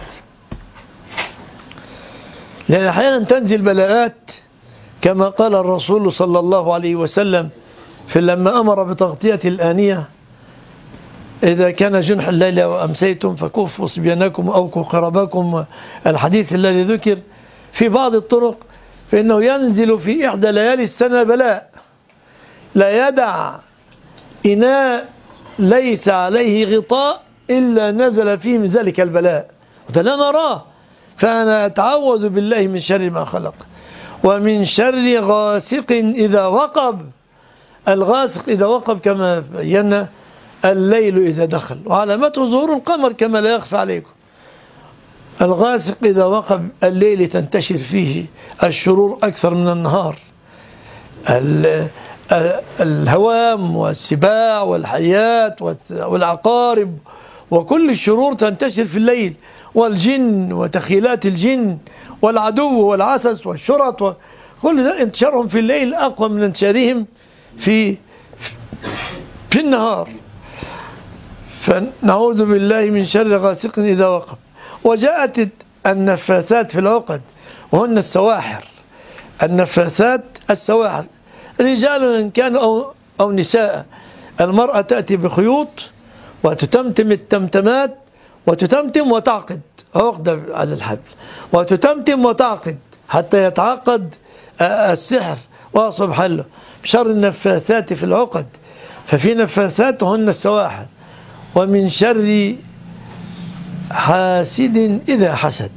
Speaker 1: لأن أحيانا تنزل بلاءات كما قال الرسول صلى الله عليه وسلم في لما أمر بتغطية الآنية: إذا كان جنح الليل وأمسيتم فكفوا صبيانكم وأوكوا قرباكم، الحديث الذي ذكر في بعض الطرق، فإنه ينزل في إحدى ليالي السنة بلاء لا يدع إناء ليس عليه غطاء إلا نزل فيه من ذلك البلاء، وده لا نراه. فأنا أتعوذ بالله من شر ما خلق، ومن شر غاسق إذا وقب. الغاسق إذا وقب كما بينا الليل إذا دخل، وعلامته ظهور القمر كما لا يخفى عليكم. الغاسق إذا وقب الليل تنتشر فيه الشرور أكثر من النهار، الهوام والسباع والحيات والعقارب وكل الشرور تنتشر في الليل، والجن وتخيلات الجن والعدو والعسس والشرط، كل ده انتشارهم في الليل أقوى من انتشارهم في في النهار. فنعوذ بالله من شر غاسق إذا وقب. وجاءت النفاثات في العقد وهن السواحر. النفاثات السواحر رجال إن كانوا أو, أو نساء. المرأة تأتي بخيوط وتتمتم التمتمات وتتمتم وتعقد عقدة على الحبل، وتتمتم وتعقد حتى يتعقد السحر. وسبحان الله، شر النفاثات في العقد. ففي نفاثات هن السواحر. ومن شر حاسد إذا حسد.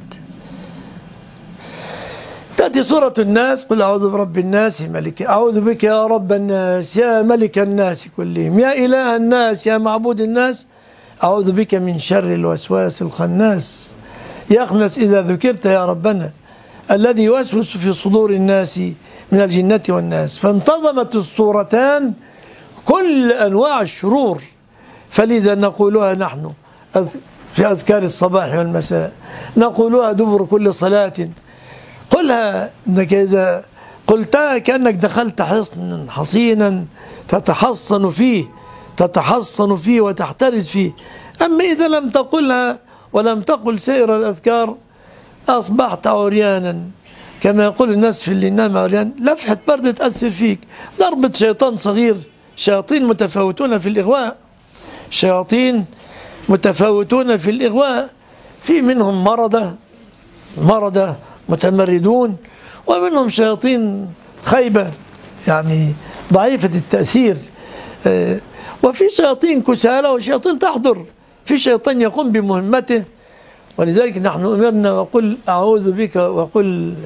Speaker 1: تأتي سورة الناس: قل أعوذ برب الناس ملك، أعوذ بك يا رب الناس يا ملك الناس كلهم يا إله الناس يا معبود الناس، أعوذ بك من شر الوسواس الخناس يخنس إذا ذكرت يا ربنا، الذي يوسوس في صدور الناس من الجنة والناس. فانتظمت الصورتان كل أنواع الشرور، فلذا نقولها نحن في أذكار الصباح والمساء، نقولها دبر كل صلاة. قلها إنك إذا قلتها كأنك دخلت حصنا حصينا تتحصن فيه تتحصن فيه وتحترز فيه. أما إذا لم تقلها ولم تقل سائر الأذكار أصبحت عريانا، كما يقول الناس في اللي نام عريان، لفحة برد تأثر فيك، ضربة شيطان صغير. شياطين متفاوتون في الإغواء، شياطين متفاوتون في الإغواء، في منهم مرضى مرضى متمردون، ومنهم شياطين خيبة يعني ضعيفة التأثير، وفي شياطين كسالى وشياطين تحضر، في شيطان يقوم بمهمته. ولذلك نحن أمرنا وقل أعوذ بك وقل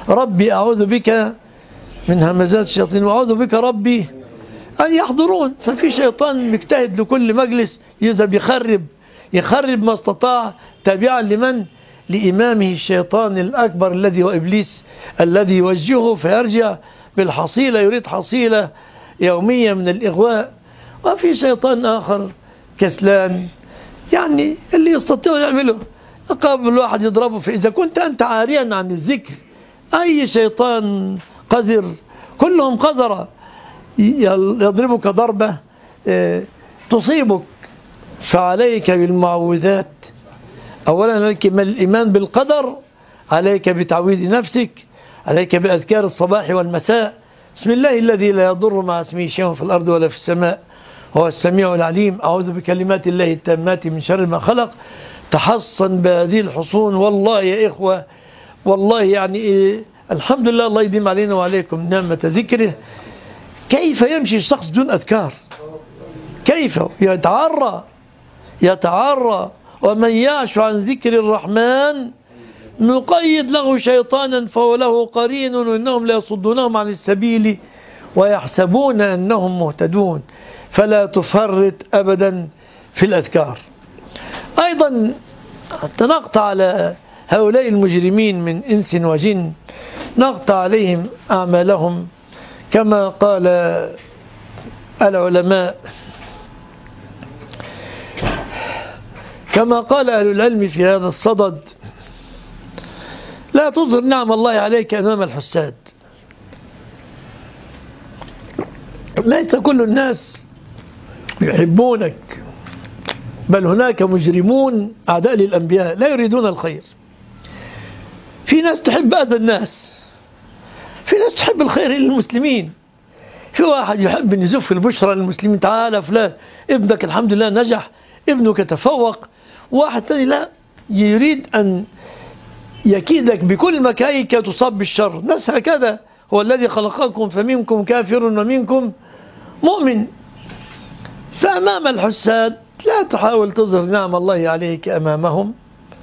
Speaker 1: ربي أعوذ بك من همزات الشياطين وأعوذ بك ربي أن يحضرون. ففي شيطان مجتهد لكل مجلس يذهب يخرب يخرب ما استطاع تابعا لمن؟ لإمامه الشيطان الأكبر الذي هو إبليس، الذي يوجهه فيرجع بالحصيلة، يريد حصيلة يومية من الإغواء. وفي شيطان آخر كسلان، يعني اللي يستطيع يعمله، قابل الواحد يضربه. فإذا كنت أنت عاريا عن الذكر، أي شيطان قذر، كلهم قذرة، يضربك ضربة تصيبك. فعليك بالمعوذات، أولا عليك الإيمان بالقدر، عليك بتعويذ نفسك، عليك بأذكار الصباح والمساء. بسم الله الذي لا يضر مع اسمه شيء في الأرض ولا في السماء هو السميع العليم. أعوذ بكلمات الله التامات من شر ما خلق. تحصن بهذه الحصون. والله يا إخوة، والله يعني إيه، الحمد لله، الله يديم علينا وعليكم نعمة ذكره. كيف يمشي الشخص دون أذكار؟ كيف يتعرى يتعرى ومن يعش عن ذكر الرحمن نقيد له شيطانا فهو له قرين وإنهم لا يصدونهم عن السبيل ويحسبون أنهم مهتدون. فلا تفرط أبدا في الأذكار. أيضا نقطع على هؤلاء المجرمين من إنس وجن، نقطع عليهم أعمالهم كما قال العلماء، كما قال أهل العلم في هذا الصدد: لا تظهر نعم الله عليك أمام الحساد. ليس كل الناس يحبونك، بل هناك مجرمون أعداء للأنبياء لا يريدون الخير. في ناس تحب أذى الناس، في ناس تحب الخير للمسلمين. في واحد يحب أن يزف البشرى للمسلمين: تعالى فلان ابنك الحمد لله نجح، ابنك تفوق. واحد تاني لا، يريد أن يكيدك بكل مكايدك تصاب بالشر. ناس هكذا. هو الذي خلقكم فمنكم كافر ومنكم مؤمن. فأمام الحساد لا تحاول تظهر نعم الله عليك أمامهم.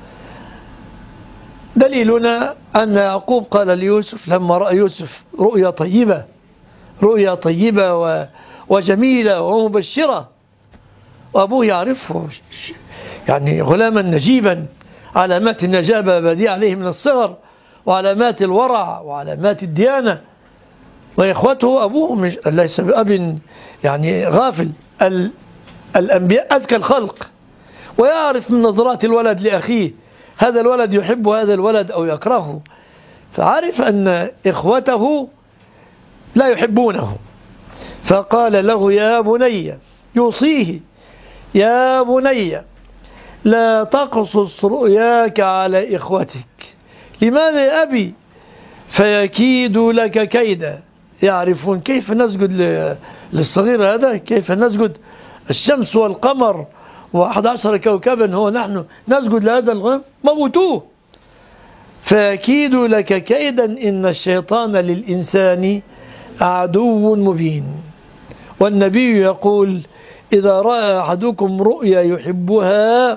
Speaker 1: دليلنا أن يعقوب قال ليوسف لما رأى يوسف رؤيا طيبة رؤيا طيبة وجميلة ومبشرة، وأبوه يعرفه يعني غلاما نجيبا، علامات النجابة بادية عليه من الصغر، وعلامات الورع وعلامات الديانة. وإخوته أبوه مش ليس بأب يعني غافل، الأنبياء أذكى الخلق، ويعرف من نظرات الولد لأخيه هذا الولد يحب هذا الولد أو يكرهه. فعرف أن إخوته لا يحبونه، فقال له: يا بني، يوصيه: يا بني لا تقصص رؤياك على إخوتك. لماذا يا أبي؟ فيكيد لك كيدا. يعرفون كيف نسجد للصغير هذا، كيف نسجد الشمس والقمر وأحد عشر كوكبا هو نحن نسجد لهذا الغنم، موتوه. فيكيد لك كيدا إن الشيطان للإنسان عدو مبين. والنبي يقول: إذا رأى أحدكم رؤيا يحبها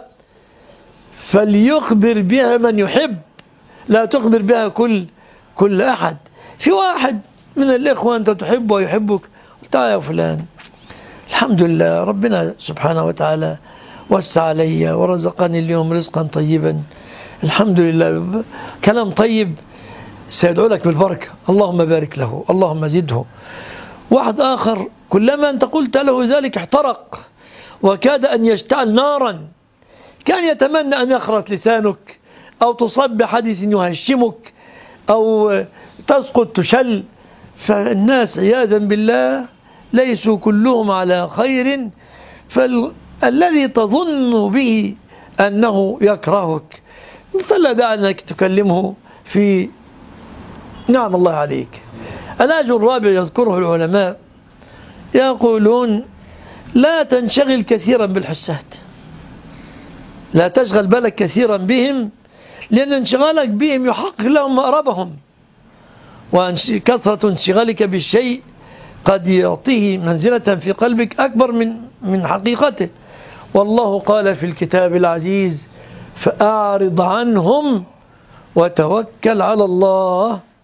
Speaker 1: فليخبر بها من يحب، لا تخبر بها كل كل أحد. في واحد من الإخوة أنت تحبه ويحبك، تعال يا فلان، الحمد لله ربنا سبحانه وتعالى وسع علي ورزقني اليوم رزقا طيبا، الحمد لله، كلام طيب سيدعو لك بالبركة، اللهم بارك له، اللهم زده. واحد آخر كلما أنت قلت له ذلك احترق وكاد أن يشتعل نارا، كان يتمنى أن يخرس لسانك أو تصب بحديث يهشمك أو تسقط تشل. فالناس عياذا بالله ليسوا كلهم على خير. فالذي تظن به أنه يكرهك فلا داعي أنك تكلمه في نعم الله عليك. الأجر الرابع يذكره العلماء، يقولون: لا تنشغل كثيرا بالحسات، لا تشغل بالك كثيرا بهم، لأن انشغالك بهم يحقق لهم مأربهم، وكثرة انشغالك بالشيء قد يعطيه منزلة في قلبك أكبر من من حقيقته. والله قال في الكتاب العزيز: فأعرض عنهم وتوكل على الله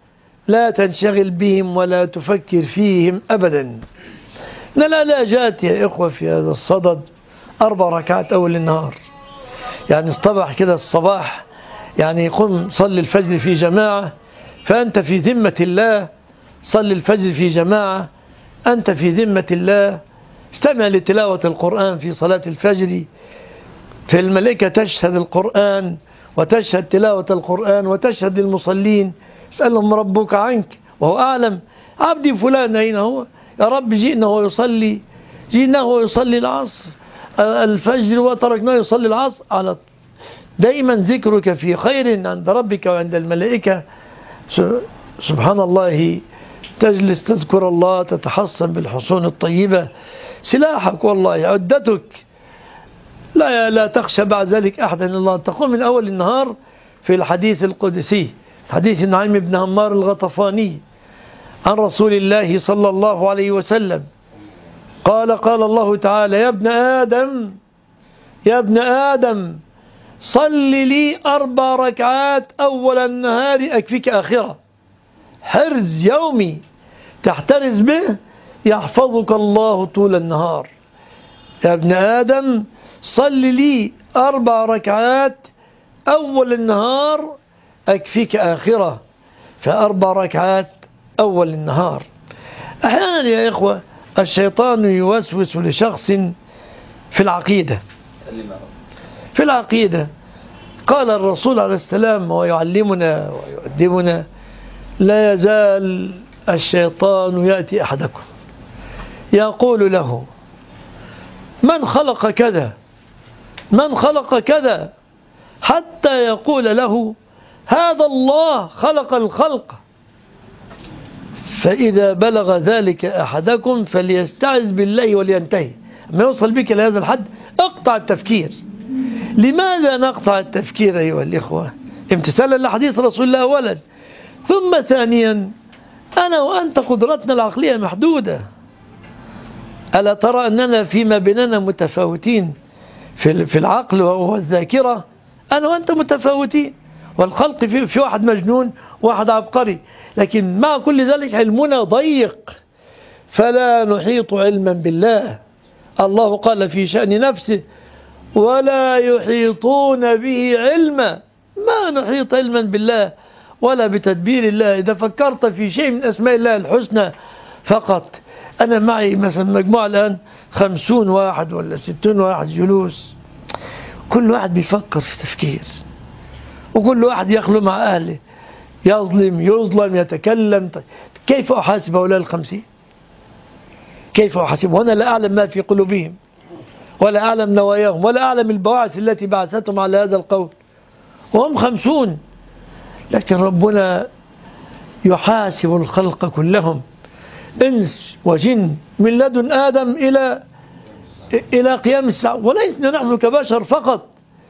Speaker 1: لا تنشغل بهم ولا تفكر فيهم أبدا. إن العلاجات يا إخوة في هذا الصدد أربع ركعات أول النهار، يعني اصطبح كده الصباح، يعني قم صل الفجر في جماعة فأنت في ذمة الله، صل الفجر في جماعة أنت في ذمة الله، استمع لتلاوة القرآن في صلاة الفجر، في الملائكة تشهد القرآن وتشهد تلاوة القرآن وتشهد المصلين، اسألهم ربك عنك وهو أعلم. عبدي فلان أين هو؟ يا رب جئنا ويصلي، جئنا ويصلي العصر الفجر وتركناه يصلي العصر. على دائما ذكرك في خير عند ربك وعند الملائكة، سبحان الله، تجلس تذكر الله، تتحصن بالحصون الطيبة، سلاحك والله عدتك، لا لا تخشى بعد ذلك أحدا إلا الله. تقوم من أول النهار في الحديث القدسي، حديث نعيم بن عمار الغطفاني عن رسول الله صلى الله عليه وسلم قال قال الله تعالى: يا ابن آدم يا ابن آدم صل لي أربع ركعات أول النهار أكفيك آخرة، حرز يومي تحترز به يحفظك الله طول النهار. يا ابن آدم صل لي أربع ركعات أول النهار أكفيك آخرة، فأربع ركعات أول النهار. أحيانا يا إخوة الشيطان يوسوس لشخص في العقيدة في العقيدة قال الرسول عليه السلام ويعلمنا ويؤدبنا: لا يزال الشيطان يأتي أحدكم يقول له: من خلق كذا من خلق كذا، حتى يقول له: هذا الله خلق الخلق. فإذا بلغ ذلك أحدكم فليستعذ بالله ولينتهي. ما يوصل بك لهذا الحد اقطع التفكير. لماذا نقطع التفكير أيها الإخوة؟ امتثالا لحديث رسول الله أولا، ثم ثانيا أنا وأنت قدرتنا العقلية محدودة. ألا ترى أننا فيما بيننا متفاوتين في العقل والذاكرة؟ أنا وأنت متفاوتين، والخلق في, في واحد مجنون واحد عبقري، لكن مع كل ذلك علمنا ضيق، فلا نحيط علما بالله. الله قال في شأن نفسه: ولا يحيطون به علما. ما نحيط علما بالله ولا بتدبير الله. إذا فكرت في شيء من أسماء الله الحسنى فقط، أنا معي مثلا مجموعة الآن خمسون واحد ولا ستون واحد جلوس، كل واحد بيفكر في تفكير، وكل واحد يخلو مع أهله، يظلم يظلم يتكلم. كيف أحاسب هؤلاء الخمسين؟ كيف أحاسب وأنا لا أعلم ما في قلوبهم، ولا أعلم نواياهم، ولا أعلم البواعث التي بعثتهم على هذا القول، وهم خمسون. لكن ربنا يحاسب الخلق كلهم، إنس وجن، من لدن آدم إلى إلى قيام الساعة، وليسنا نحن كبشر فقط،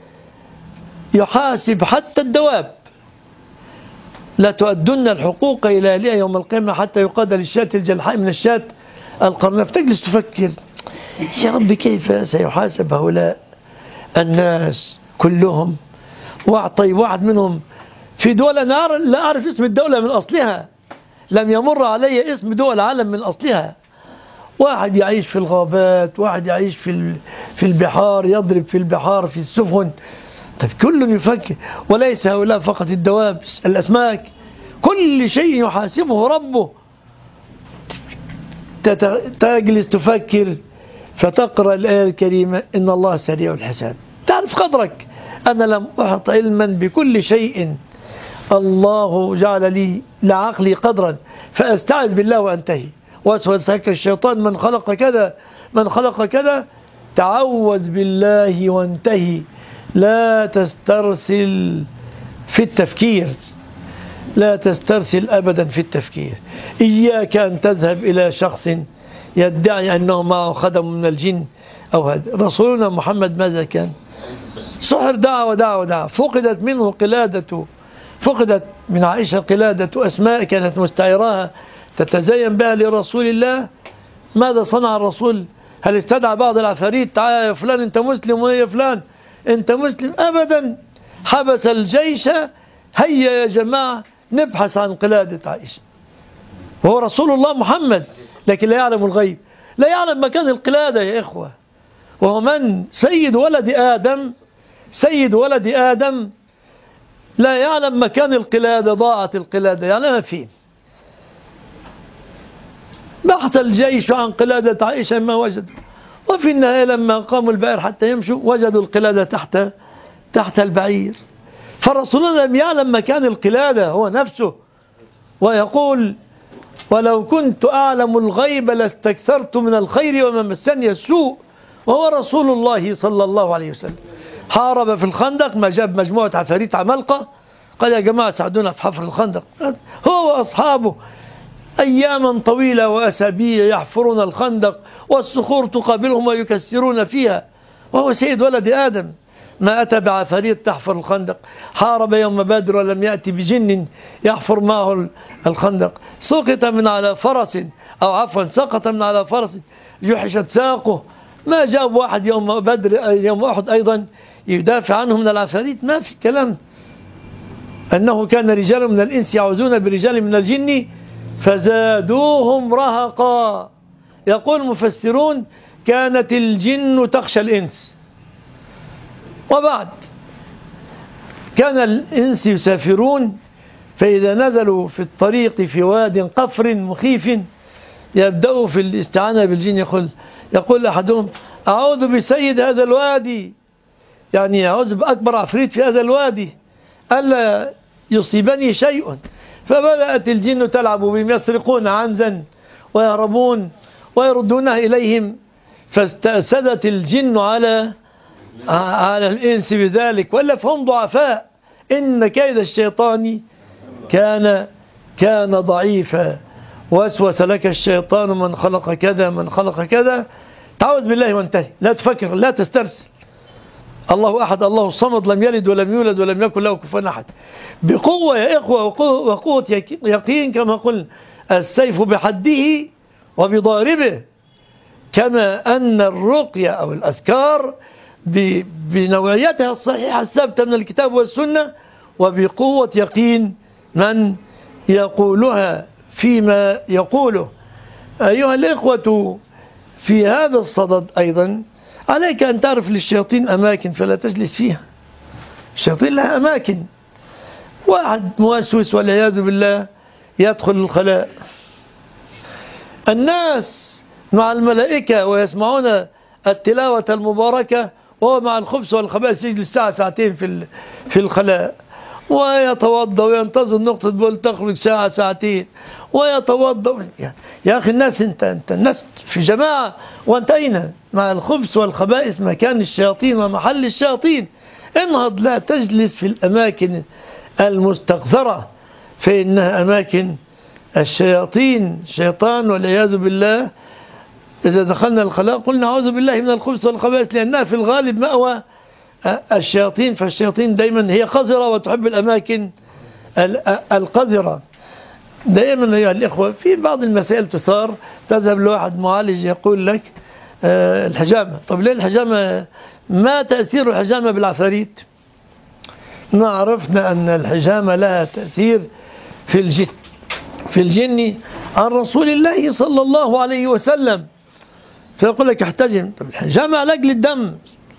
Speaker 1: يحاسب حتى الدواب. لا تؤدن الحقوق إلى أهلها يوم القيامة حتى يقاد للشاة الجلحاء من الشاة القرناء. فتجلس تفكر: يا رب كيف سيحاسب هؤلاء الناس كلهم؟ طيب واحد منهم في دول أنا لا أعرف اسم الدولة من أصلها، لم يمر علي اسم دول العالم من أصلها. واحد يعيش في الغابات، واحد يعيش في في البحار، يضرب في البحار في السفن. طيب كل يفكر، وليس هؤلاء فقط الدواب، الأسماك، كل شيء يحاسبه ربه. تجلس تفكر فتقرأ الآية الكريمة: إن الله سريع الحساب. تعرف قدرك، أنا لم أحط علما بكل شيء، الله جعل لي لعقلي قدرا، فأستعذ بالله وأنتهي. وسوس لك الشيطان: من خلق كذا من خلق كذا، تعوذ بالله وانتهي. لا تسترسل في التفكير، لا تسترسل أبدا في التفكير. إياك أن تذهب إلى شخص يدعي أنه معه خدم من الجن أو هذا. رسولنا محمد ماذا كان؟ سحر، دعا ودعا ودعا، فقدت منه قلادة، فقدت من عائشة قلادة أسماء كانت مستعيراها تتزين بها لرسول الله. ماذا صنع الرسول؟ هل استدعى بعض العفاريت: تعال يا فلان أنت مسلم، ويا فلان أنت مسلم؟ أبدا. حبس الجيش: هيا يا جماعة نبحث عن قلادة عائشة. وهو رسول الله محمد، لكن لا يعلم الغيب، لا يعلم مكان القلادة يا إخوة. وهو من سيد ولد آدم، سيد ولد آدم لا يعلم مكان القلادة، ضاعت القلادة يعلمها فين. بحث الجيش عن قلادة عائشة ما وجد، وفي النهاية لما قاموا البائر حتى يمشوا وجدوا القلادة تحت تحت البعير. فالرسول لم يعلم مكان القلادة هو نفسه، ويقول ولو كنت أعلم الغيب لاستكثرت من الخير وما مسني السوء، وهو رسول الله صلى الله عليه وسلم. حارب في الخندق، ما جاب مجموعة عفاريت عمالقة قال يا جماعة ساعدونا في حفر الخندق، هو وأصحابه أياما طويلة وأسابيع يحفرون الخندق والصخور تقابلهم ويكسرون فيها، وهو سيد ولد آدم ما أتى بعفاريت تحفر الخندق. حارب يوم بدر ولم يأتي بجن يحفر معه الخندق. سقط من على فرس، أو عفوا سقط من على فرس جحشت ساقه، ما جاب واحد يوم بدر يوم أحد أيضا يدافع عنه من العفاريت، ما في كلام. أنه كان رجال من الإنس يعوذون برجال من الجن فزادوهم رهقا. يقول المفسرون كانت الجن تخشى الإنس. وبعد كان الإنس يسافرون، فإذا نزلوا في الطريق في واد قفر مخيف يبدأوا في الاستعانة بالجن. يقول, يقول أحدهم أعوذ بسيد هذا الوادي، يعني أعوذ بأكبر عفريت في هذا الوادي ألا يصيبني شيء. فبدأت الجن تلعب بهم، يسرقون عنزا ويهربون ويردونها إليهم، فاستأسدت الجن على على الإنس بذلك، ولا فهم ضعفاء. إن كيد الشيطان كان كان ضعيفا، وسوس لك الشيطان من خلق كذا من خلق كذا. تعوذ بالله وانتهي، لا تفكر، لا تسترسل. الله أحد الله الصمد، لم يلد ولم يولد ولم يكن له كفوا أحد. بقوة يا إخوة، وقوة يقين كما قلنا، السيف بحده وبضاربه، كما أن الرقية أو الأذكار بنوعيتها الصحيحة الثابتة من الكتاب والسنة، وبقوة يقين من يقولها فيما يقوله. أيها الإخوة، في هذا الصدد أيضا عليك أن تعرف للشياطين أماكن فلا تجلس فيها. الشياطين لها أماكن. واحد موسوس والعياذ بالله يدخل الخلاء، الناس مع الملائكة ويسمعون التلاوة المباركة، وهو مع الخبث والخبائث يجلس ساعة ساعتين في في الخلاء، ويتوضا وينتظر نقطة بول تخرج ساعة ساعتين ويتوضا. يا أخي الناس انت انت الناس في جماعة، وانت أين؟ مع الخبث والخبائث، مكان الشياطين ومحل الشياطين. انهض، لا تجلس في الأماكن المستقذرة، فإنها أماكن الشياطين. شيطان والعياذ بالله إذا دخلنا الخلاء قلنا أعوذ بالله من الخبث والخبائث، لأنها في الغالب مأوى الشياطين. فالشياطين دائما هي قذرة وتحب الأماكن القذرة دائما. يا الإخوة، في بعض المسائل تثار، تذهب لواحد معالج يقول لك آه الحجامة. طب ليه الحجامة؟ ما تأثير الحجامة بالعفاريت؟ ما عرفنا أن الحجامة لها تأثير في الجن في الجن عن رسول الله صلى الله عليه وسلم. فيقول لك احتجم. طب الحجامة علاج للدم،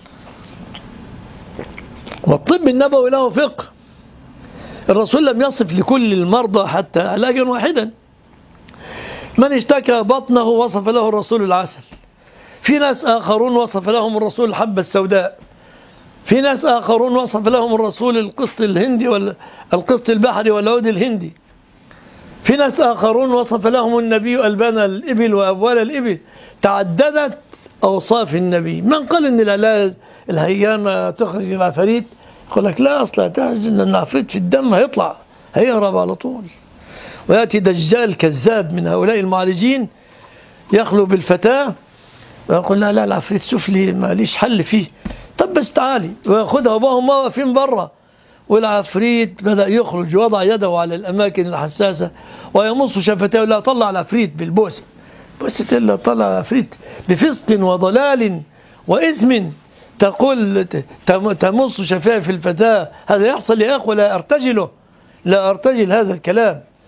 Speaker 1: والطب النبوي له فقه. الرسول لم يصف لكل المرضى حتى علاجا واحدا. من اشتكى بطنه وصف له الرسول العسل، في ناس آخرون وصف لهم الرسول الحبة السوداء، في ناس آخرون وصف لهم الرسول القسط الهندي والقسط البحري والعود الهندي، في ناس آخرون وصف لهم النبي ألبان الإبل وأبوال الإبل. تعددت أوصاف النبي. من قال إن العلاج الهيامة تخرج العفاريت؟ يقول لك لا، أصلا تخرج إن العفريت في الدم هيطلع هيهرب على طول، ويأتي دجال كذاب من هؤلاء المعالجين يخلو بالفتاة ويقول لا لا العفريت شوف لي ما ليش حل فيه. طب بس تعالي، ويأخذها وهم واقفين برا، والعفريت بدأ يخرج، وضع يده على الأماكن الحساسة ويمص شفتيه ولا طلع العفريت بالبوسة. بوسة إلا طلع العفريت بفسق وضلال وإثم. تقول تمص شفايف الفتاة، هذا يحصل يا أخوة، لا أرتجله، لا أرتجل هذا الكلام.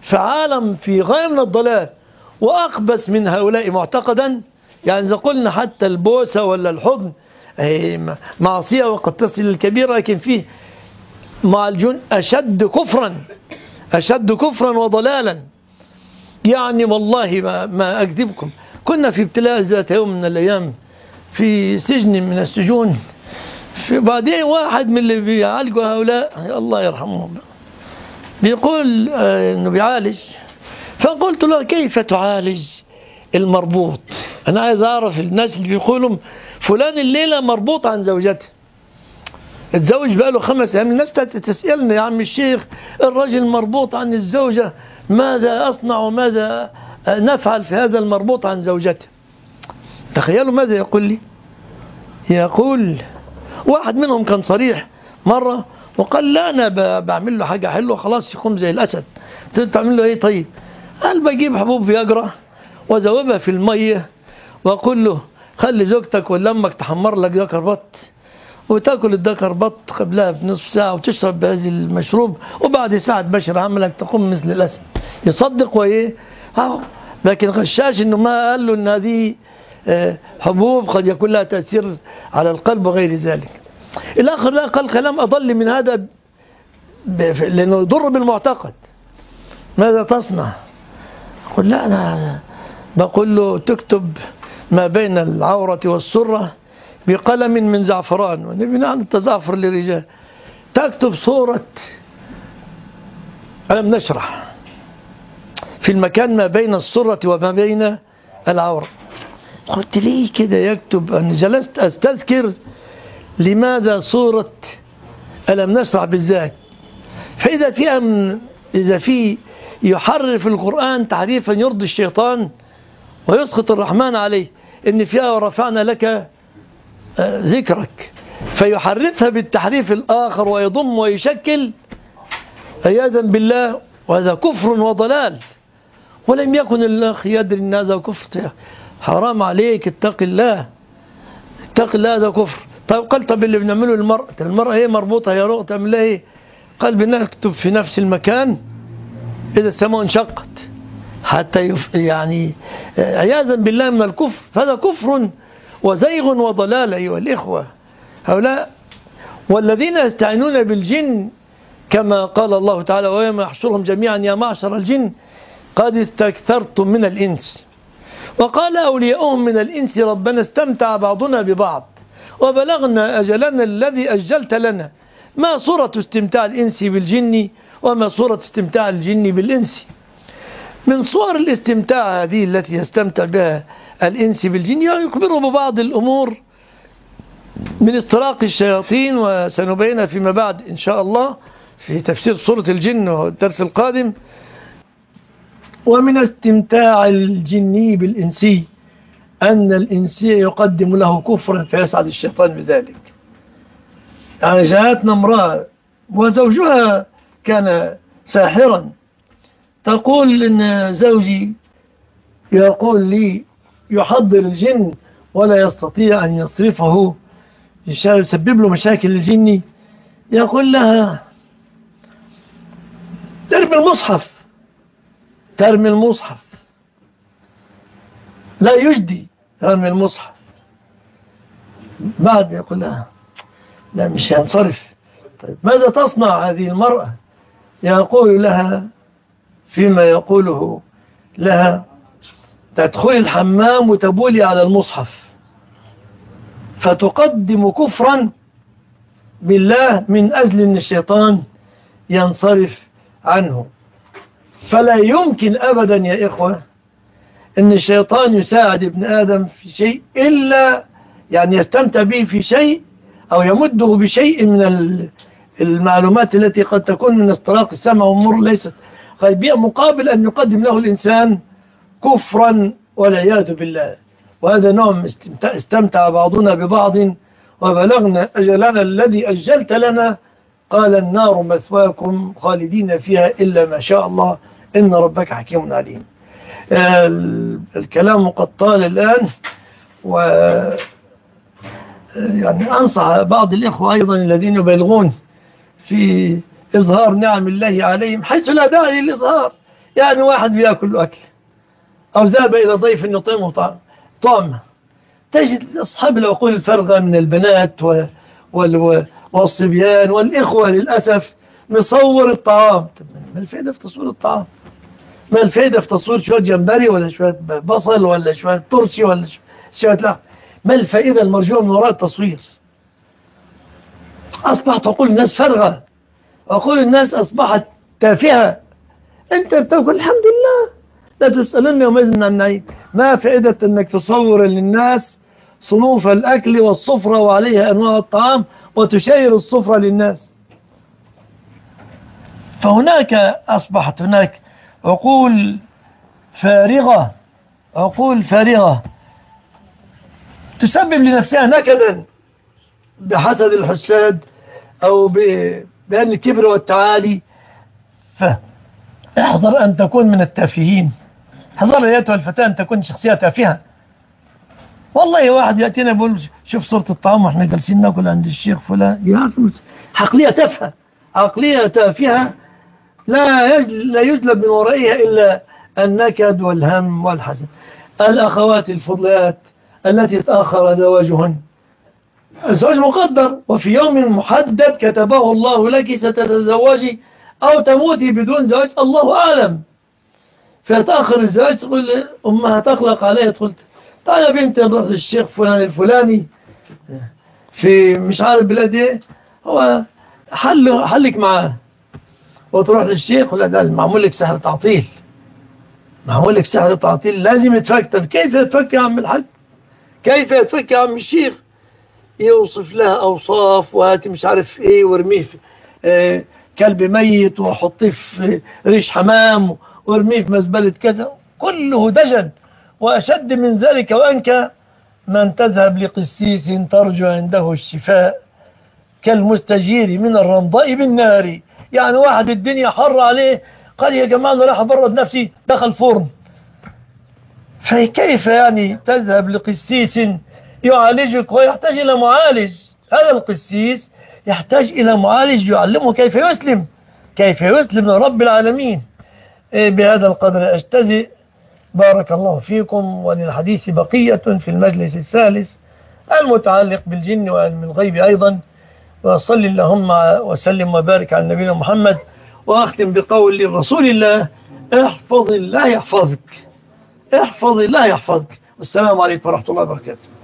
Speaker 1: في عالم في غاية من الضلال وأقبس من هؤلاء معتقدا. يعني إذا قلنا حتى البوسة ولا الحضن معصية وقد تصل للكبيرة، لكن فيه مع الجن أشد كفرا أشد كفرا وضلالا. يعني والله ما, ما أكذبكم، كنا في ابتلاء ذات يوم من الأيام في سجن من السجون، في بعدين واحد من اللي بيعالجوا هؤلاء الله يرحمهم بيقول آه إنه بيعالج، فقلت له كيف تعالج المربوط؟ أنا عايز أعرف الناس اللي بيقولوا فلان الليلة مربوط عن زوجته، اتزوج بقاله خمس أيام، الناس تسألنا يا عم الشيخ الرجل مربوط عن الزوجة ماذا أصنع وماذا نفعل في هذا المربوط عن زوجته؟ تخيلوا ماذا يقول لي. يقول واحد منهم كان صريح مرة وقال لا أنا بعمل له حاجة حلوة خلاص يقوم زي الأسد. تعمل له إيه طيب؟ قال بجيب حبوب فياجرا وزوبها في المية وأقول له خلي زوجتك ولا أمك تحمر لك ذكر بط وتاكل الذكر بط قبلها بنصف ساعة وتشرب بهذه المشروب وبعد ساعة بشر عملك تقوم مثل الأسد. يصدق وإيه؟ لكن غشاش إنه ما قال له إن هذه حبوب قد يكون لها تأثير على القلب وغير ذلك. الآخر لا قال كلام أضل من هذا لأنه يضر بالمعتقد. ماذا تصنع؟ قل لا أنا بقول له تكتب ما بين العورة والسرة بقلم من زعفران، ونبي عن التزعفر للرجال، تكتب صورة ألم نشرح في المكان ما بين السرة وما بين العورة. قلت ليه كده يكتب؟ أنا جلست أستذكر لماذا صورة ألم نشرح بالذات، فإذا فيها من إذا في يحرف القرآن تحريفا يرضي الشيطان ويسخط الرحمن عليه، إن فيها ورفعنا لك ذكرك، فيحرفها بالتحريف الآخر ويضم ويشكل عياذا بالله، وهذا كفر وضلال. ولم يكن الأخ يدري أن هذا كفر، حرام عليك اتق الله اتق الله هذا كفر. طيب قال طب اللي بنعمله المرأة، المرأة هي مربوطة يا رؤى تعمل ايه؟ قال بنكتب في نفس المكان إذا السماء انشقت حتى يف يعني عياذا بالله من الكفر. فهذا كفر وزيغ وضلال أيها الإخوة هؤلاء. والذين يستعينون بالجن كما قال الله تعالى ويوم يحشرهم جميعا يا معشر الجن قد استكثرتم من الإنس. وقال أولياؤهم من الإنس ربنا استمتع بعضنا ببعض وبلغنا أجلنا الذي أجلت لنا. ما صورة استمتاع الإنس بالجن وما صورة استمتاع الجن بالإنس؟ من صور الاستمتاع هذه التي يستمتع بها الإنس بالجن يخبره ببعض الأمور من استراق الشياطين، وسنبينها فيما بعد إن شاء الله في تفسير سورة الجن والدرس القادم. ومن استمتاع الجني بالإنسي أن الإنسي يقدم له كفرا فيسعد الشيطان بذلك. يعني جاءتنا امرأة وزوجها كان ساحرا، تقول إن زوجي يقول لي يحضر الجن ولا يستطيع أن يصرفه يسبب له مشاكل الجني. يقول لها ترمي المصحف ترمي المصحف لا يجدي ترمي المصحف. بعد يقول لها لا مش هنصرف. طيب ماذا تصنع هذه المرأة؟ يقول لها فيما يقوله لها تدخلي الحمام وتبولي على المصحف، فتقدم كفرا بالله من أجل أن الشيطان ينصرف عنه. فلا يمكن أبدا يا إخوة أن الشيطان يساعد ابن آدم في شيء إلا يعني يستمتع به في شيء أو يمده بشيء من المعلومات التي قد تكون من استراق السمع وأمور ليست غيبية، مقابل أن يقدم له الإنسان كفرا والعياذ بالله. وهذا نوع استمتع بعضنا ببعض وبلغنا أجلنا الذي أجلت لنا قال النار مثواكم خالدين فيها إلا ما شاء الله إن ربك حكيم عليم. الكلام قد طال الآن، و يعني أنصح بعض الإخوة أيضا الذين يبالغون في إظهار نعم الله عليهم حيث لا داعي للإظهار. يعني واحد بيأكل أكل أو ذهب إلى ضيف يطعمه طعام طعمه، تجد أصحاب العقول الفارغة من البنات و... وال... والصبيان والإخوة للأسف مصور الطعام. ما الفائدة في تصوير الطعام؟ ما الفائدة في تصوير شوية جمبري ولا شوية بصل ولا شوية ترشي ولا شوية لحم؟ ما الفائدة المرجوة من وراء التصوير؟ أصبحت عقول الناس فارغة، عقول الناس أصبحت تافهة. أنت بتقول الحمد لله لا تسألن يومئذ عن النعيم. ما فائدة أنك تصور للناس صنوف الأكل والصفرة وعليها أنواع الطعام وتشير الصفرة للناس؟ فهناك أصبحت هناك عقول فارغة، عقول فارغة تسبب لنفسها نكدا بحسد الحساد أو بأن الكبر والتعالي. فاحذر أن تكون من التافهين، احذر أيتها الفتاة أن تكون شخصية تافهة. والله واحد يأتينا يقول شوف صورة الطعام واحنا جالسين ناكل عند الشيخ فلان، عقلية تافهة، عقلية تافهة لا لا يجلب من ورائها إلا النكد والهم والحزن. الأخوات الفضلات التي تأخر زواجهن، الزواج مقدر وفي يوم محدد كتبه الله لك ستتزوجي أو تموتي بدون زواج، الله أعلم. فتأخر الزواج، تقول أمها تقلق عليها، تقول تعال يا بنت نروح للشيخ فلان الفلاني في مش عارف بلاد ايه، هو حل حلك معاه. وتروح للشيخ ولا ده معمول لك سحر تعطيل، معمول لك سحر تعطيل لازم يتفك. طب كيف يتفك يا عم الحاج؟ كيف يتفك يا عم الشيخ؟ يوصف لها أوصاف وهاتي مش عارف ايه وارميه في اه كلب ميت وحطيه في ريش حمام وارميه في مزبلة كذا، كله دجل. وأشد من ذلك وأنك من تذهب لقسيس ترجو عنده الشفاء كالمستجير من الرمضاء بالنار. يعني واحد الدنيا حر عليه قال يا جماعة أنا راح أبرد نفسي، دخل فرن. فكيف يعني تذهب لقسيس يعالجك ويحتاج إلى معالج؟ هذا القسيس يحتاج إلى معالج يعلمه كيف يسلم، كيف يسلم لرب العالمين. بهذا القدر أجتزئ، بارك الله فيكم، وللحديث بقية في المجلس الثالث المتعلق بالجن وعلم الغيب أيضا. وصل اللهم وسلم وبارك على نبينا محمد. وأختم بقول رسول الله احفظ الله يحفظك، احفظ الله يحفظك. والسلام عليكم ورحمة الله وبركاته.